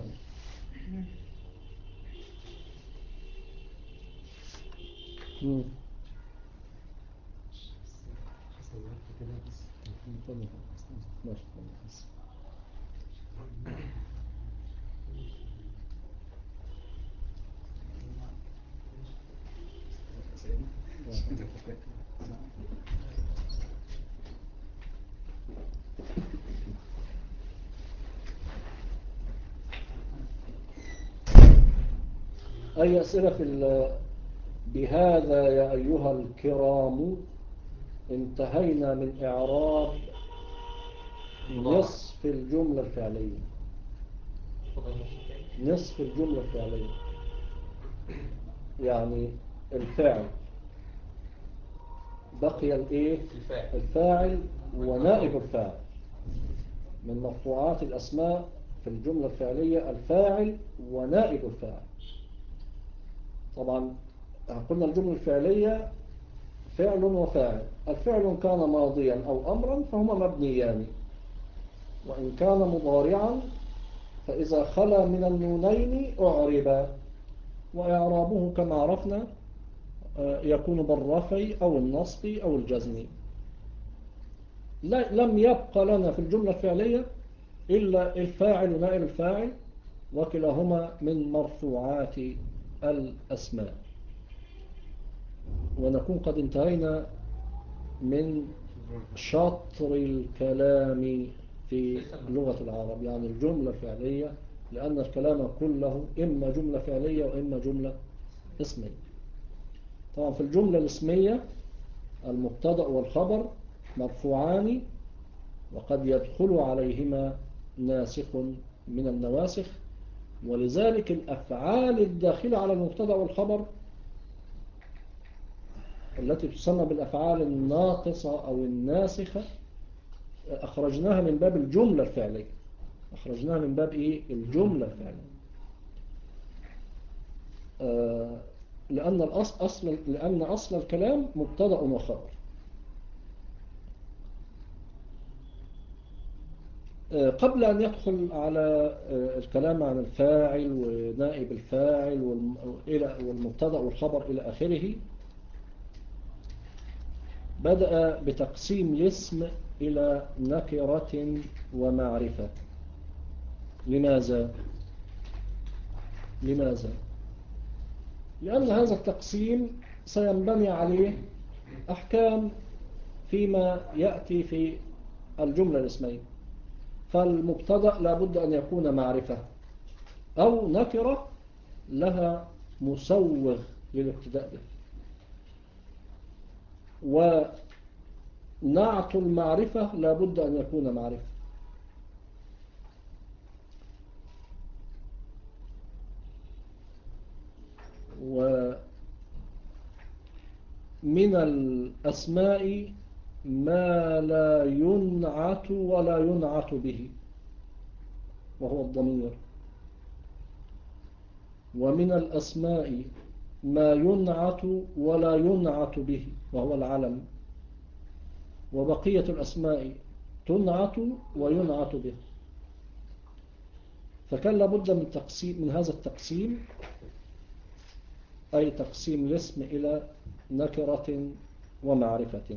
S1: أي أسئلة بهذا يا أيها الكرام انتهينا من إعراب نصف الجملة الفعلية. نصف الجملة الفعلية يعني الفاعل، بقي الايه؟ الفاعل ونائب الفاعل. من مرفوعات الأسماء في الجملة الفعلية الفاعل ونائب الفاعل. طبعا قلنا الجملة الفعلية فعل وفاعل. الفعل إن كان ماضيا أو أمرا فهما مبنيان، وإن كان مضارعا فإذا خلا من النونين أعرب، وإعرابه كما عرفنا يكون بالرفع أو النصب أو الجزم. لم يبقى لنا في الجملة الفعلية إلا الفاعل ونائب الفاعل، وكلاهما من مرفوعات الأسماء. ونكون قد انتهينا من شطر الكلام في لغة العرب، يعني الجملة الفعلية، لأن الكلام كله إما جملة فعلية وإما جملة اسمية. طبعا في الجملة الاسمية المبتدأ والخبر مرفوعان، وقد يدخل عليهما ناسخ من النواسخ، ولذلك الأفعال الداخلة على المبتدأ والخبر التي تسمى بالأفعال الناقصة أو الناسخة أخرجناها من باب الجملة الفعلية. أخرجناها من باب إيه؟ الجملة الفعلية. لأن أصل الكلام مبتدأ وخبر. قبل أن يدخل على الكلام عن الفاعل ونائب الفاعل والمبتدأ والخبر إلى آخره، بدأ بتقسيم الاسم إلى نكرة ومعرفة. لماذا؟ لأن هذا التقسيم سينبني عليه أحكام فيما يأتي في الجملة الاسمية. فالمبتدأ لابد أن يكون معرفة أو نكرة لها مسوغ للابتداء به، ونعت المعرفة لابد أن يكون معرفة. ومن الأسماء ما لا ينعت ولا ينعت به وهو الضمير، ومن الأسماء ما ينعت ولا ينعت به وهو العلم، وبقية الأسماء تنعت وينعت به. فكان لابد من هذا التقسيم، أي تقسيم الاسم إلى نكرة ومعرفة،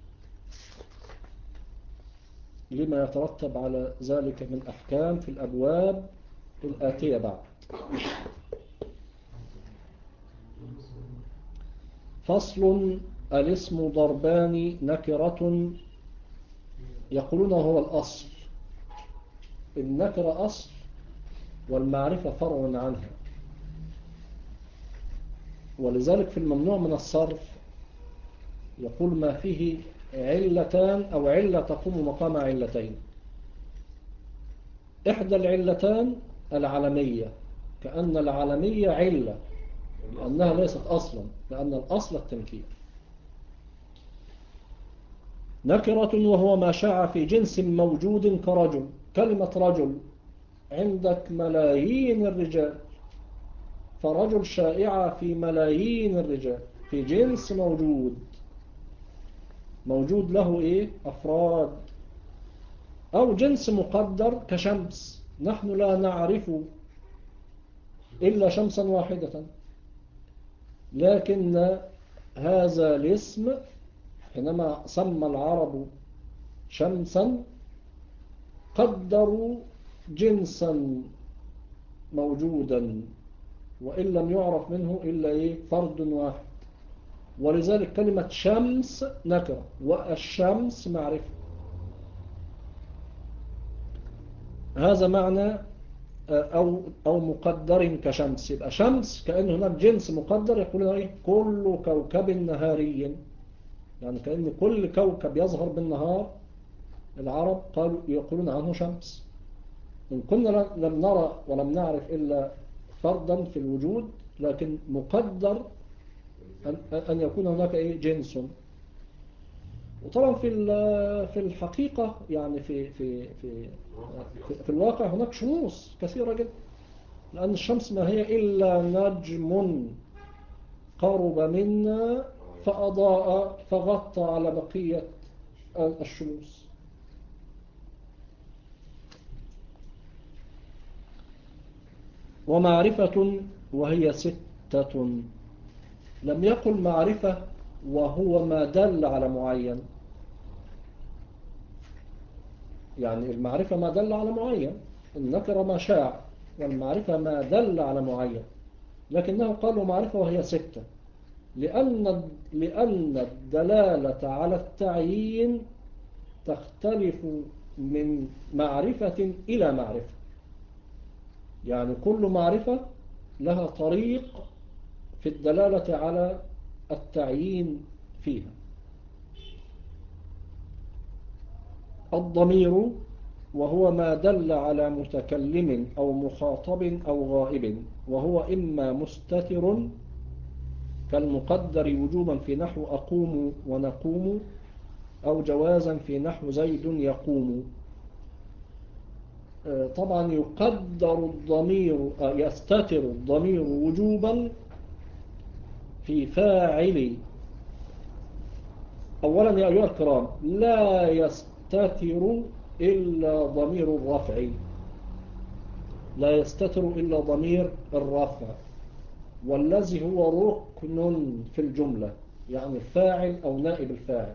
S1: لما يترتب على ذلك من أحكام في الأبواب الآتية بعد. فصل: الاسم ضربان: نكرة يقولون هو الأصل، النكرة أصل والمعرفة فرع عنها. ولذلك في الممنوع من الصرف يقول ما فيه علتان أو علة تقوم مقام علتين. إحدى العلتان العلمية، كأن العلمية علة لأنها ليست أصلا، لأن الأصل التنكير. نكرة وهو ما شاع في جنس موجود كرجل. كلمة رجل عندك ملايين الرجال، فرجل شائعة في ملايين الرجال في جنس موجود له إيه؟ أفراد. أو جنس مقدر كشمس، نحن لا نعرف إلا شمسا واحدة، لكن هذا الاسم حينما سمى العرب شمسا قدروا جنسا موجودا وإن لم يعرف منه إلا إيه؟ فرد واحد. ولذلك كلمة شمس نكرة والشمس معرفة. هذا معنى أو مقدر كشمس. يبقى شمس كأن هناك جنس مقدر يقولون إيه؟ كل كوكب نهاري، يعني كأن كل كوكب يظهر بالنهار العرب قالوا يقولون عنه شمس. إن كنا لم نرى ولم نعرف إلا فردا في الوجود، لكن مقدر أن يكون هناك إيه؟ جنس. وطبعا في الحقيقة يعني في الواقع هناك شموس كثيرة جدا، لأن الشمس ما هي إلا نجم قرب منا فأضاء فغطى على بقية الشموس. ومعرفة وهي 6. لم يقل معرفة وهو ما دل على معين، يعني المعرفة ما دل على معين، النكرة ما شاع، والمعرفة ما دل على معين. لكنه قالوا معرفة وهي 6 لأن الدلالة على التعيين تختلف من معرفة إلى معرفة، يعني كل معرفة لها طريق في الدلالة على التعيين فيها. الضمير وهو ما دل على متكلم أو مخاطب أو غائب، وهو إما مستتر كالمقدر وجوبا في نحو أقوم ونقوم، أو جوازا في نحو زيد يقوم. طبعا يقدر الضمير يستتر الضمير وجوبا في فاعل. أولا يا أيها الكرام، لا يستتر إلا ضمير الرفع، لا يستتر إلا ضمير الرفع، والذي هو ركن في الجملة، يعني الفاعل أو نائب الفاعل.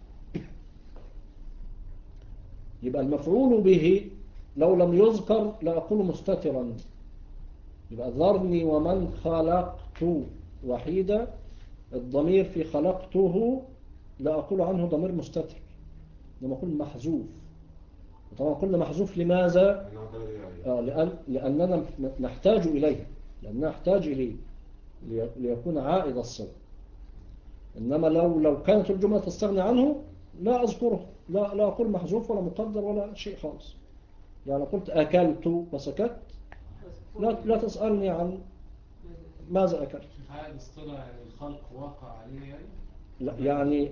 S1: يبقى المفعول به لو لم يذكر لا أقول مستترا. يبقى ذرني ومن خلقت وحيدا، الضمير في خلقته لا أقول عنه ضمير مستتر، لما أقول محذوف. طبعا كل محذوف لماذا؟ لأننا نحتاج إليه، لأننا نحتاج إليه ليكون عائد الصلة. إنما لو كانت الجملة تستغني عنه لا أذكره، لا أقول محذوف ولا مقدر ولا شيء خالص. يعني قلت أكلت وسكت، لا تسألني عن ماذا أكلت.
S5: عائد الصلة يعني الخلق واقع عليه يعني؟
S1: لا، يعني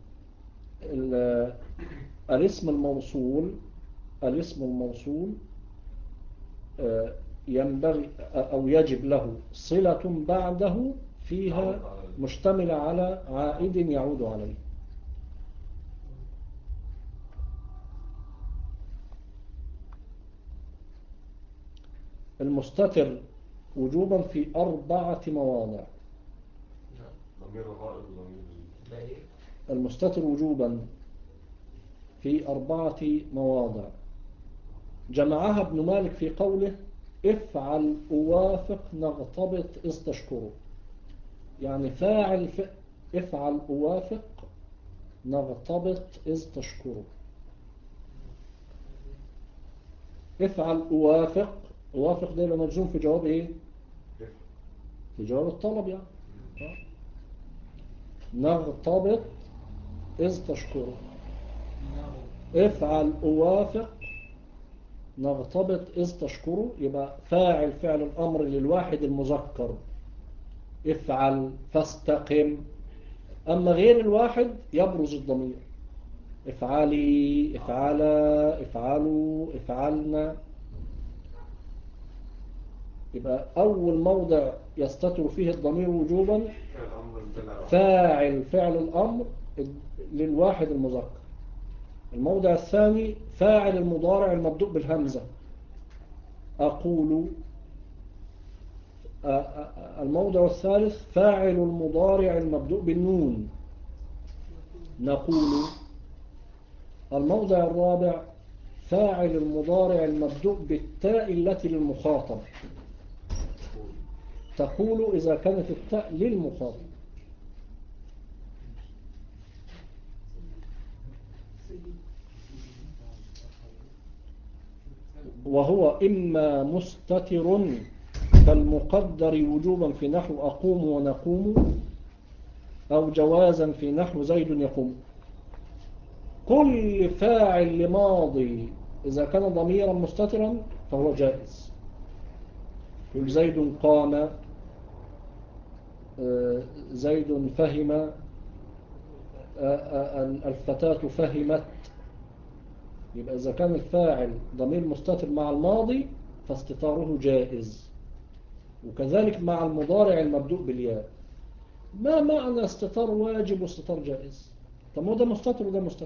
S1: الاسم الموصول ينبغي أو يجب له صلة بعده فيها مشتملة على عائد يعود عليه. المستتر وجوبا في 4 مواضع. المستتر وجوبا في 4 مواضع جمعها ابن مالك في قوله افعل أوافق نغتبط إذ تشكره. يعني فاعل افعل أوافق نغتبط إذ تشكره. افعل أوافق ده مجزوم في جواب إيه؟ في جواب الطلب يعني. نغتبط إذ تشكره. افعل أوافق نغتبط إذ تشكره، يبقى فاعل فعل الأمر للواحد المذكر افعل فاستقم. أما غير الواحد يبرز الضمير افعلي افعلا افعلوا افعلنا. يبقى أول موضع يستتر فيه الضمير وجوبا فاعل فعل الأمر للواحد المذكر. الموضع الثاني فاعل المضارع المبدوء بالهمزة أقول. الموضع الثالث فاعل المضارع المبدوء بالنون نقول. الموضع الرابع فاعل المضارع المبدوء بالتاء التي للمخاطب تقول إذا كانت التاء للمخاطب. وهو إما مستتر كالمقدر وجوبا في نحو أقوم ونقوم، أو جوازا في نحو زيد يقوم. كل فاعل لماضي إذا كان ضميرا مستترا فهو جائز. كل زيد قام، زيد فهم، الفتاة فهمت. يبقى إذا كان الفاعل ضمير مستتر مع الماضي فاستتاره جائز، وكذلك مع المضارع المبدوء بالياء. ما معنى استتار واجب واستتار جائز؟ طب ده مستتر وده مستتر.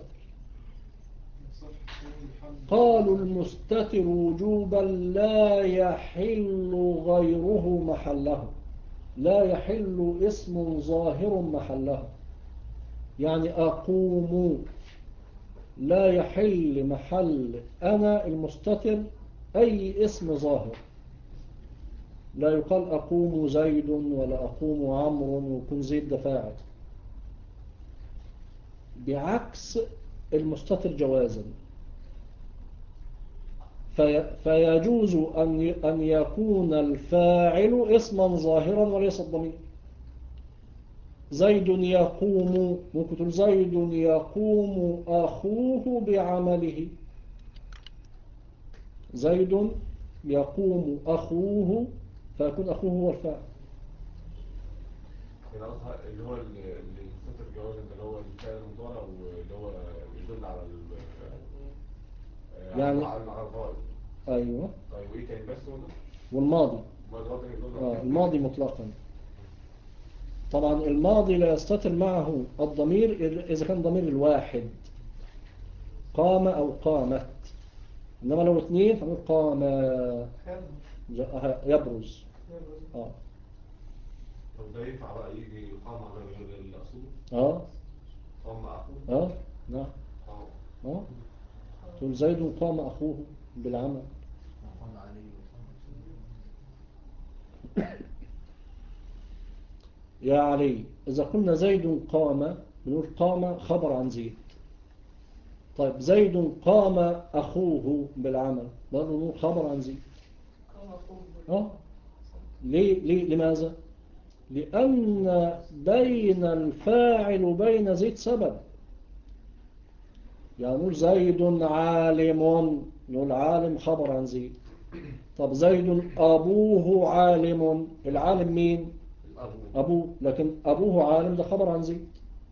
S1: قالوا المستتر وجوبا لا يحل غيره محله، لا يحل اسم ظاهر محله. يعني أقوم لا يحل محل أنا المستتر أي اسم ظاهر. لا يقال أقوم زيد ولا أقوم عمرو ويكون زيد ده فاعل، بعكس المستتر جوازا. فيجوز أن يكون الفاعل اسما ظاهرا وليس الضمير. زيد يقوم، ممكن تقول زيد يقوم أخوه بعمله. زيد يقوم أخوه فيكون أخوه هو الفاعل.
S2: اللي هو الستر جواز اللي هو الفعل المضارع واللي هو يدل على
S1: يعني
S2: على الغائب.
S1: أيوه.
S2: طيب وإيه تاني بس هو ده؟
S1: والماضي. الماضي مطلقا. طبعا الماضي لا يستتر معه الضمير إذا كان ضمير الواحد. قام أو قامت. إنما لو اثنين هنقول قام يبرز.
S2: طب ده ينفع بقى يجي قام على اللي أقصده؟ قام أخوه؟
S1: نعم. تقول زيد قام أخوه بالعمل. يا علي، إذا قلنا زيد قام بنقول قام خبر عن زيد. طيب زيد قام أخوه بالعمل برضه نقول خبر عن زيد. لماذا؟ لأن بين الفاعل وبين زيد سبب. يعني نقول زيد عالم، نقول عالم خبر عن زيد. طب زيد أبوه عالم، العالم مين؟ أبوه، لكن أبوه عالم ده خبر عن زيد.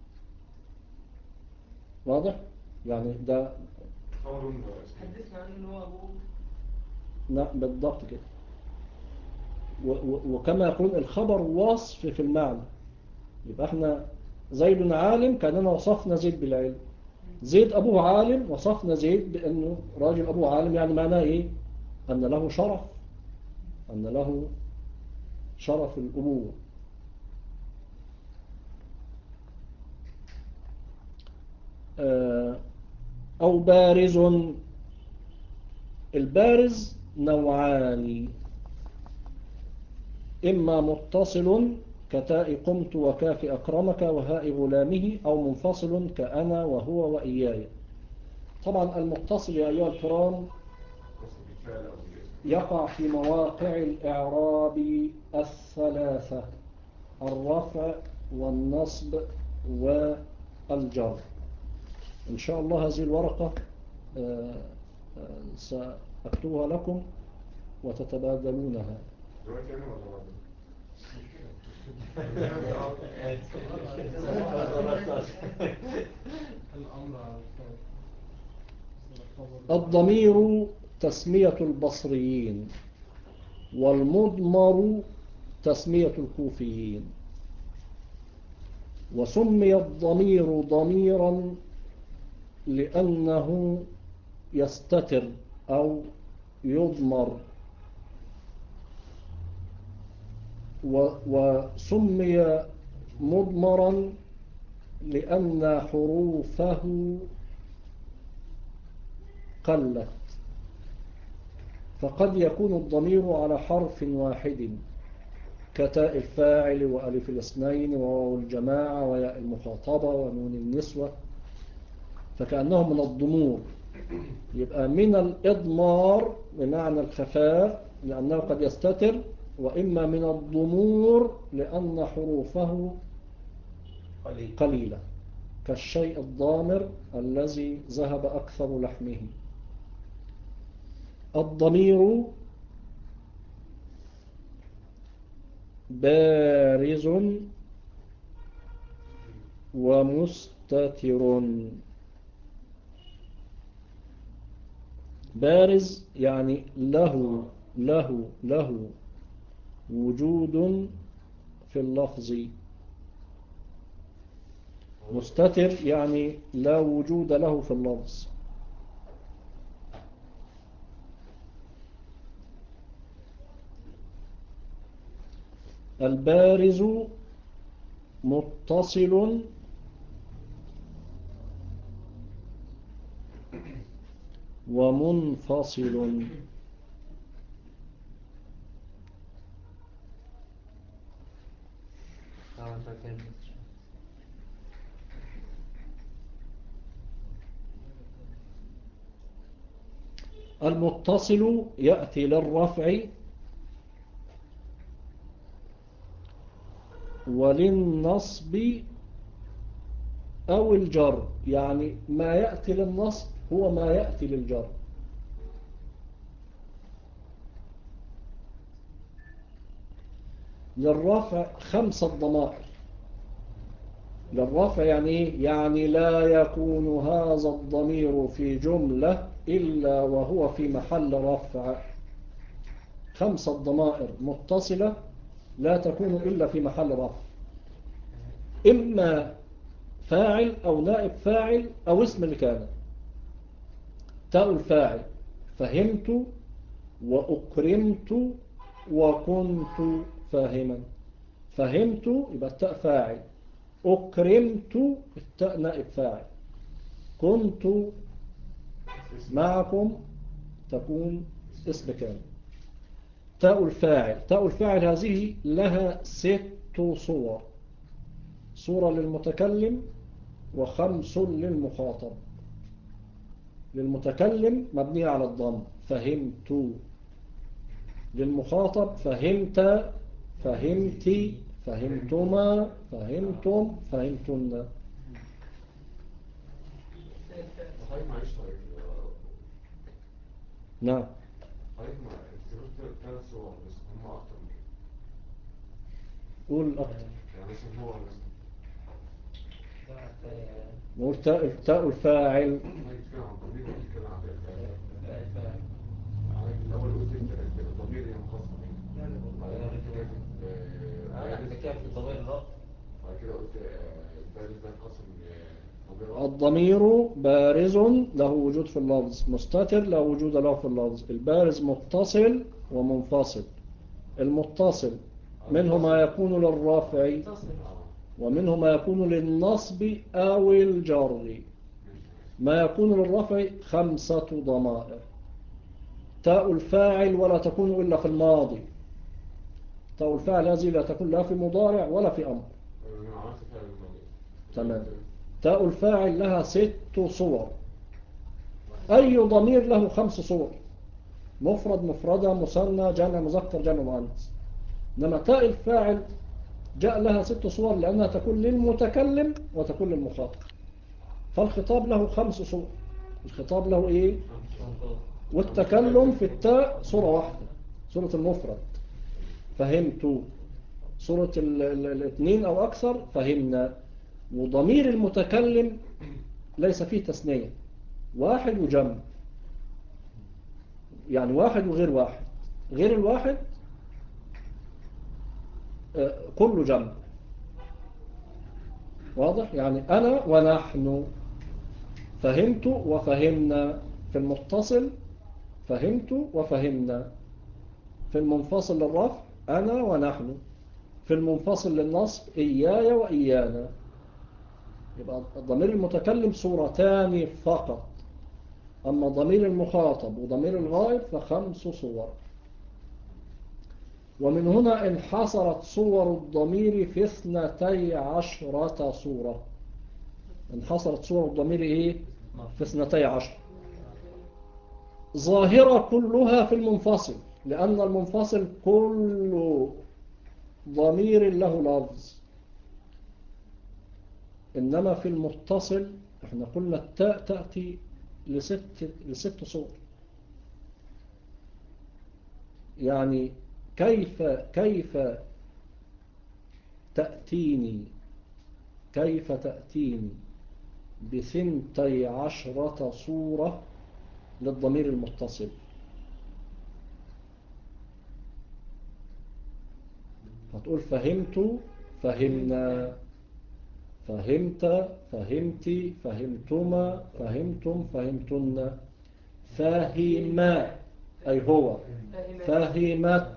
S1: واضح؟ يعني ده
S6: حدثنا عنه ان هو ابوه.
S1: لا بالضبط كده. وكما يقولون الخبر وصف في المعنى. يبقى احنا زيد عالم كأننا وصفنا زيد بالعلم. زيد أبوه عالم وصفنا زيد بأنه راجل أبوه عالم. يعني معناه إيه؟ أن له شرف، أن له شرف الأبوة. أو بارز. البارز نوعان: إما متصل كتاء قمت وكاف أكرمك وهاء غلامه، أو منفصل كأنا وهو وإياي. طبعا المتصل يا أيها الكرام يقع في مواقع الإعراب الثلاثة: الرفع والنصب والجر. إن شاء الله هذه الورقة سأكتبها لكم وتتبادلونها. الضمير تسمية البصريين، والمضمر تسمية الكوفيين. وسمي الضمير ضميرا لأنه يستتر أو يضمر، وسمي مضمرا لأن حروفه قلت. فقد يكون الضمير على حرف واحد كتاء الفاعل وألف الاثنين وواو الجماعة وياء المخاطبة ونون النسوة، فكأنه من الضمور. يبقى من الإضمار بمعنى الخفاء لأنه قد يستتر، وإما من الضمور لأن حروفه قليلة كالشيء الضامر الذي ذهب أكثر لحمه. الضمير بارز ومستتر. بارز يعني له وجود في اللفظ. مستتر يعني لا وجود له في اللفظ. البارز متصل ومنفصل. المتصل يأتي للرفع وللنصب أو الجر. يعني ما يأتي للنصب هو ما يأتي للجر. للرفع 5 ضمائر. للرفع يعني إيه؟ يعني لا يكون هذا الضمير في جملة إلا وهو في محل رفع. 5 ضمائر متصلة لا تكون إلا في محل رفع، إما فاعل أو نائب فاعل أو اسم الكان. تاء الفاعل فهمت وأكرمت وكنت فاهما. فهمت يبقى التاء فاعل، أكرمت التاء نائب فاعل، كنت معكم تكون اسم كامل. تاء الفاعل، تاء الفاعل هذه لها 6 صور: صورة للمتكلم و5 للمخاطب. للمتكلم مبنية على الضم فهمت، للمخاطب فهمت، فهمتي، فهمتما، فهمتم، فهمتن.
S2: حضرتك معلش طيب
S1: نعم.
S2: حضرتك ذكرت 3 صور بس هم اكتر من كده.
S1: قول أكتر.
S2: يعني مثلا هو مثلا
S1: نقول تاء الفاعل.
S2: بتتكلم عن الضمير ولا بتتكلم عن الفاعل؟ حضرتك الاول قلت الضمير هي مخصصه بيه، بعدين قلت
S4: كده في الضمير الرفع،
S2: بعد كده قلت البارز ده انقسم ضمير.
S1: الضمير بارز له وجود في اللفظ، مستتر لا وجود له في اللفظ. البارز متصل ومنفصل. المتصل منه ما يكون للرافع ومنه ما يكون للنصب أو الجر. ما يكون للرفع 5 ضمائر. تاء الفاعل ولا تكون إلا في الماضي. تاء الفاعل هذه لا تكون لا في مضارع ولا في أمر. تمام. تاء الفاعل لها 6 صور. أي ضمير له 5 صور: مفرد، مفردة، مثنى، جمع مذكر، جمع مؤنث. إنما تاء الفاعل جاء لها 6 صور لأنها تكون للمتكلم وتكون للمخاطب. فالخطاب له 5 صور. الخطاب له إيه؟ والتكلم في التاء صورة واحدة، صورة المفرد فهمت، صورة الاثنين أو أكثر فهمنا. وضمير المتكلم ليس فيه تثنية، واحد وجمع، يعني واحد وغير واحد. غير الواحد كله جمع. واضح؟ يعني أنا ونحن. فهمت وفهمنا في المتصل، فهمت وفهمنا في المنفصل للرفع أنا ونحن، في المنفصل للنصب إياي وإيانا. يبقى الضمير المتكلم صورتان فقط، أما ضمير المخاطب وضمير الغائب ف5 صور. ومن هنا انحصرت صور الضمير في 12 صورة. انحصرت صور الضمير إيه؟ في 12. ظاهرة كلها في المنفصل، لأن المنفصل كل ضمير له لفظ. إنما في المتصل احنا قلنا التاء تأتي لست صور. يعني كيف تأتيني ب12 صورة للضمير المتصل؟ هتقول فهمت، فهمنا، فهمت، فهمتي، فهمتما، فهمتم، فهمتن. فهما أي هو، فهمت،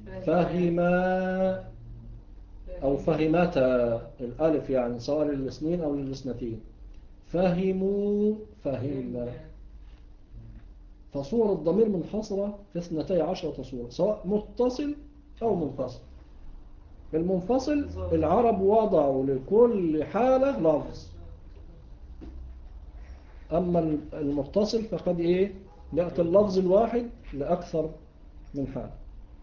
S1: فهما أو فهمتا، الألف يعني سواء للاثنين أو للاثنتين. فهموا، فهمنا. فصور الضمير منحصرة في 12 صورة، سواء متصل أو منفصل. المنفصل العرب وضعوا لكل حالة لفظ، أما المتصل فقد إيه؟ يأتي اللفظ الواحد لأكثر من حال.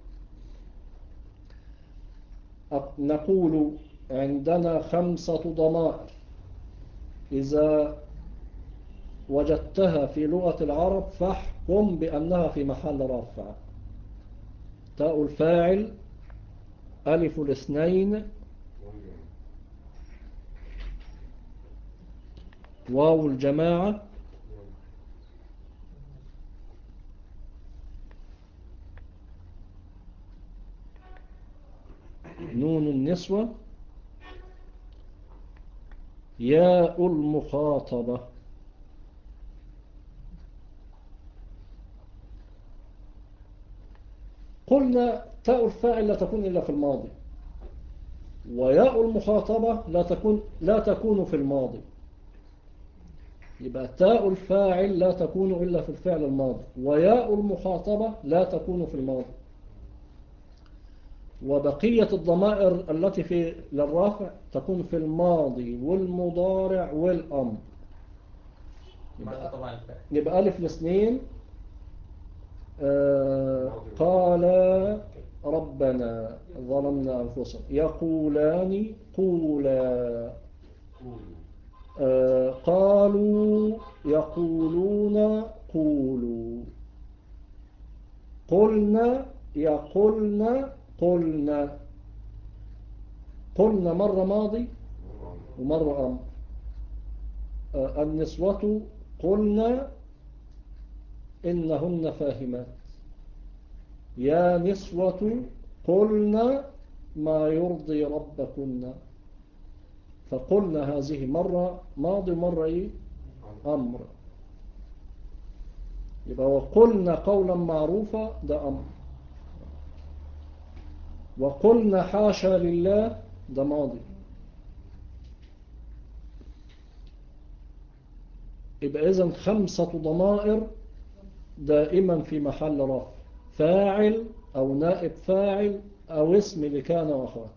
S1: نقول عندنا 5 ضمائر إذا وجدتها في لغة العرب فاحكم بأنها في محل رفع. تاء الفاعل، ألف الاثنين، واو الجماعة، نون النسوة، ياء المخاطبة. قلنا تاء الفاعل لا تكون إلا في الماضي، وياء المخاطبة لا تكون في الماضي. يبقى تاء الفاعل لا تكون إلا في الفعل الماضي، وياء المخاطبة لا تكون في الماضي. وبقية الضمائر التي في للرافع تكون في الماضي والمضارع والأمر. يبقى ألف الاثنين قال ربنا ظلمنا أنفسنا، يقولان قولا، قالوا يقولون قولوا، قلنا يقولن قلنا. قلنا مرة ماضي ومرة أمر. النسوة قلنا إنهن فاهمات، يا نسوة قلنا ما يرضي ربكن. فقلنا هذه مرة ماضي مرة إيه؟ أمر. يبقى وقلنا قولا معروفا ده أمر، وقلنا حاشا لله ده ماضي. يبقى إذن 5 ضمائر دائما في محل رفع، فاعل أو نائب فاعل أو اسم لكان وأخواته.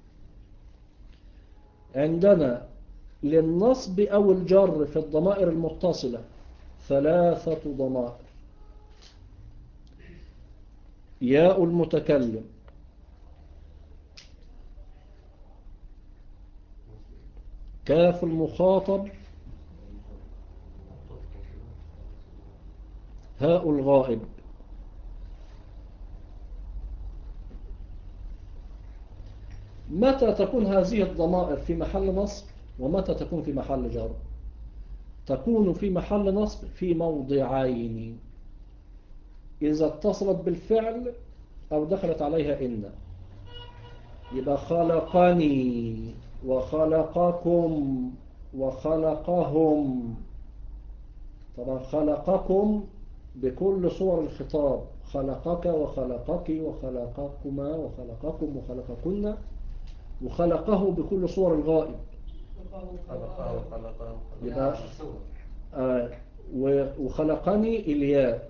S1: عندنا للنصب أو الجر في الضمائر المتصلة 3 ضمائر: ياء المتكلم، كاف المخاطب، هاء الغائب. متى تكون هذه الضمائر في محل نصب ومتى تكون في محل جر؟ تكون في محل نصب في موضعين: إذا اتصلت بالفعل أو دخلت عليها إن. يبقى خلقني وخلقكم وخلقهم. طبعا خلقكم بكل صور الخطاب، خلقك وخلقك وخلقكما وخلقكم وخلقكن، وخلقه بكل صور الغائب. يبقى وخلقني الياء.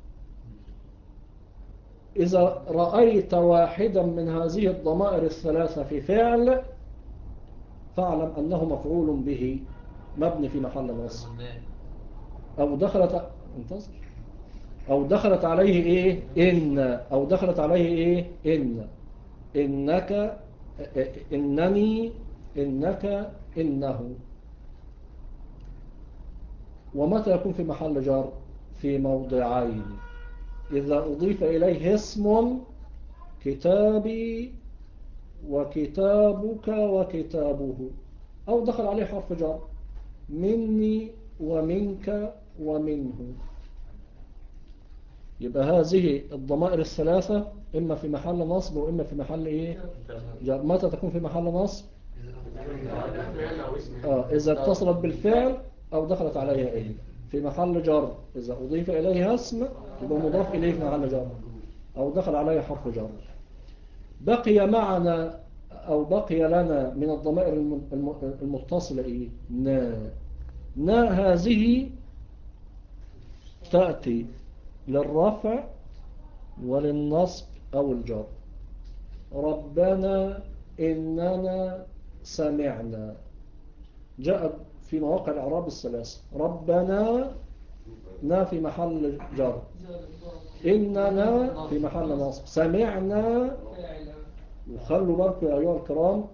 S1: إذا رأيت واحدا من هذه الضمائر الثلاثة في فعل فاعلم أنه مفعول به مبني في محل نصب. أو دخلت عليه إيه؟ إن. أو دخلت عليه إيه؟ إن. إنك، إنني، إنك، إنه. ومتى يكون في محل جر؟ في موضعين: إذا أضيف إليه اسم كتابي وكتابك وكتابه، أو دخل عليه حرف جر مني ومنك ومنه. يبقى هذه الضمائر الثلاثة إما في محل نصب وإما في محل إيه؟ جر. متى تكون في محل نصب؟ إذا اتصلت بالفعل أو دخلت عليها إيه. في محل جر إذا أضيف إليها اسم يبقى مضاف إليه في محل جر أو دخل عليها حرف جر. بقي معنا أو بقي لنا من الضمائر المتصلة إيه؟ نا هذه تأتي للرفع وللنصب أو الجر. ربنا إننا سمعنا جاءت في مواقع الإعراب الثلاثة. ربنا نا في محل جر، إننا في محل نصب، سمعنا. وخلوا بالكم يا أيها الكرام،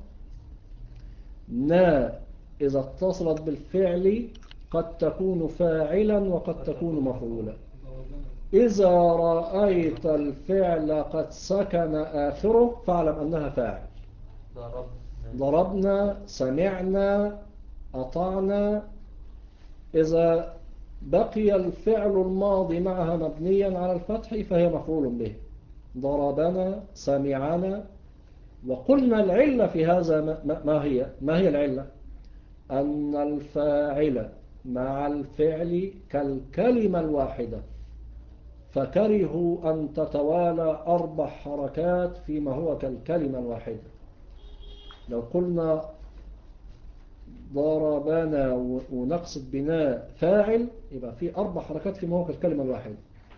S1: نا إذا اتصلت بالفعل قد تكون فاعلا وقد تكون مفعولا. إذا رأيت الفعل قد سكن آخره فاعلم أنها فاعل. ضربنا، سمعنا، أطعنا. إذا بقي الفعل الماضي معها مبنيا على الفتح فهي مفعول به: ضربنا، سمعنا. وقلنا العلة في هذا ما هي العلة؟ أن الفاعل مع الفعل كالكلمة الواحدة. فكرهوا أن تتوالى 4 حركات فيما هو كالكلمة الواحدة. لو قلنا ضربنا ونقصد بناء فاعل يبقى في 4 حركات فيما هو كالكلمة الواحدة.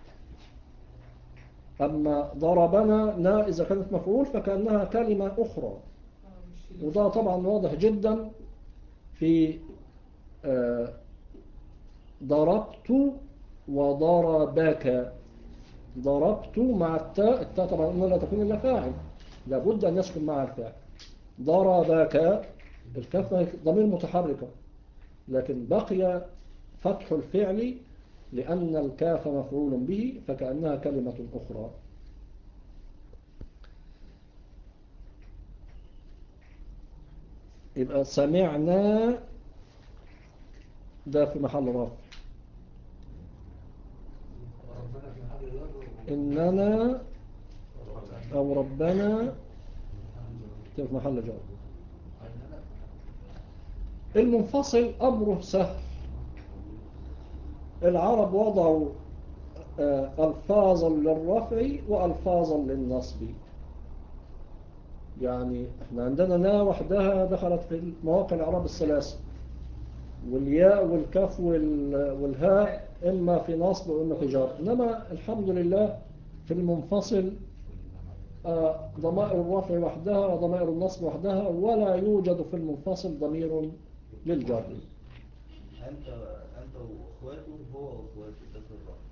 S1: أما ضربنا نا إذا كانت مفعول فكأنها كلمة أخرى، وده طبعا واضح جدا في ضربت وضربك. ضربت مع التاء طبعا لا تكون إلا فاعل، لابد أن يسكن مع الفاعل. ضربك الكاف ضمير متحركة، لكن بقي فتح الفعل لأن الكاف مفعول به فكأنها كلمة أخرى. يبقى سمعنا ده في محل رفع، إننا أو ربنا في محل جر. المنفصل أمره سهل، العرب وضعوا ألفاظا للرفع وألفاظا للنصب. يعني احنا عندنا نا وحدها دخلت في مواقع الإعراب الثلاثة، والياء والكاف والهاء إما في نصب وإما في جر. إنما الحمد لله في المنفصل ضمائر الرفع وحدها وضمائر النصب وحدها، ولا يوجد في المنفصل ضمير للجر.
S3: أنت وأخواته هو وأخواته ده في الرفع.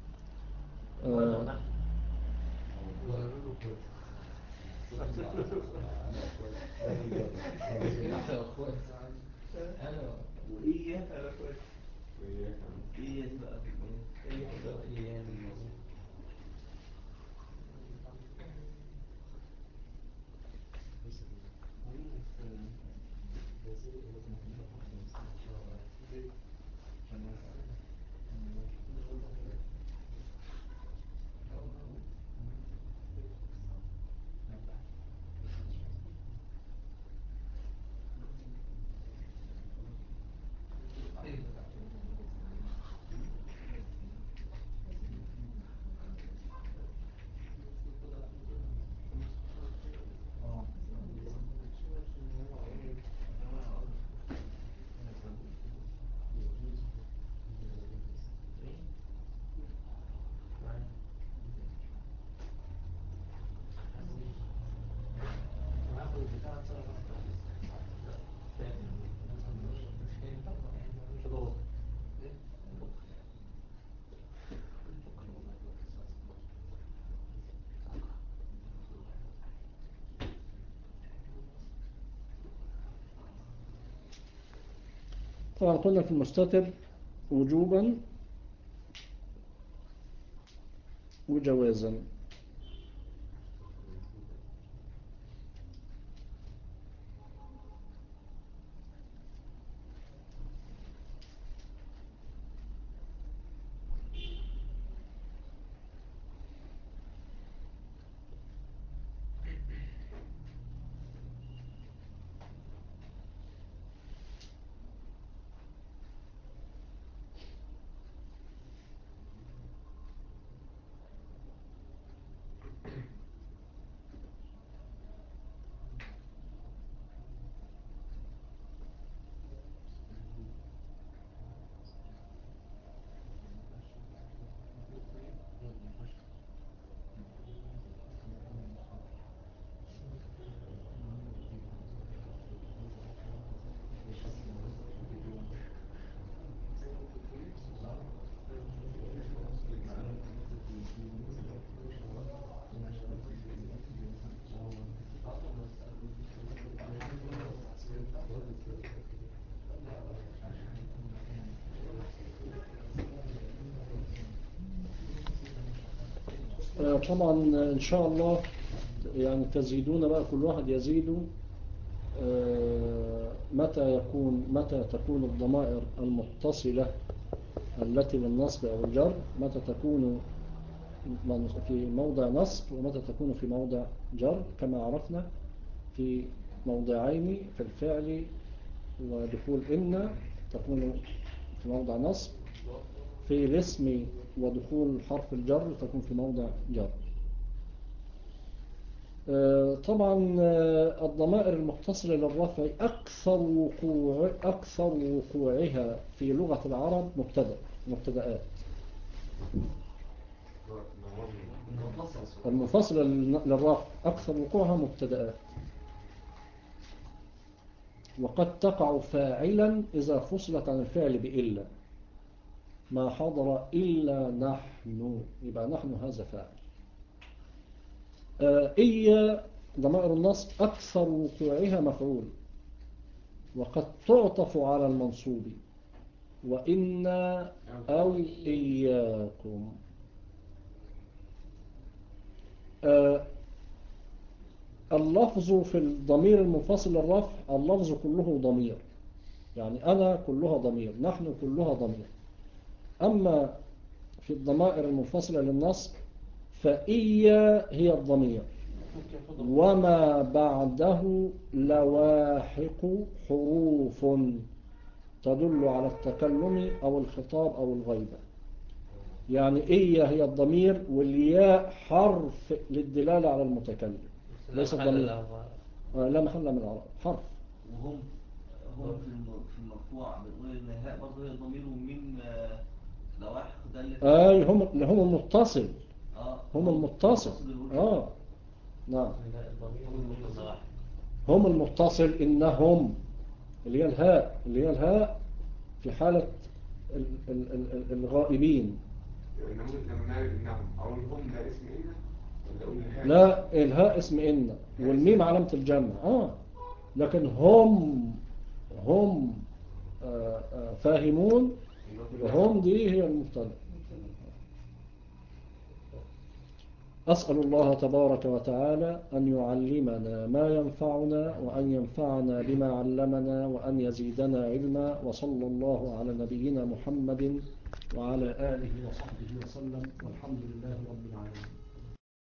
S3: وإياك على أخواتي. إياك بقى في إياك.
S1: طبعا قلنا في المستتر وجوبا وجوازا. طبعا إن شاء الله يعني تزيدون بقى، كل واحد يزيد متى تكون الضمائر المتصلة التي للنصب أو الجر، متى تكون في موضع نصب ومتى تكون في موضع جر، كما عرفنا في موضعين في الفعل ودخول إن تكون في موضع نصب، في الاسم ودخول حرف الجر تكون في موضع جر. طبعا الضمائر المتصلة للرفع أكثر وقوعها في لغة العرب مبتدأات. المنفصلة للرفع أكثر وقوعها مبتدأات، وقد تقع فاعلا إذا فصلت عن الفعل بإلا. ما حضر إلا نحن، يبقى نحن هذا فاعل. إيا ضمائر النصب أكثر وقوعها مفعول، وقد تعطف على المنصوب، وإنا أو إياكم. اللفظ في الضمير المنفصل للرفع اللفظ كله ضمير، يعني أنا كلها ضمير، نحن كلها ضمير. أما في الضمائر المنفصلة للنصب فإيا هي الضمير، وما بعده لواحق حروف تدل على التكلم أو الخطاب أو الغيبة. يعني إيا هي الضمير، والياء حرف للدلالة على المتكلم، ليس الضمير. لا محل من العرب، حرف.
S3: وهم في المرفوع بنقول ان الهاء برضه هي الضمير، ومن لواحق دلت
S1: اي هم المتصل. هم المتصل. نعم، هم المتصل. انهم اللي هي الهاء في حالة الغائبين. لا، الهاء اسم إن والميم علامة الجمع. لكن هم فاهمون، وهم دي هي المبتدأ. أسأل الله تبارك وتعالى أن يعلمنا ما ينفعنا، وأن ينفعنا بما علمنا، وأن يزيدنا علما. وصلى الله على نبينا محمد وعلى آله وصحبه وسلم، والحمد لله رب العالمين.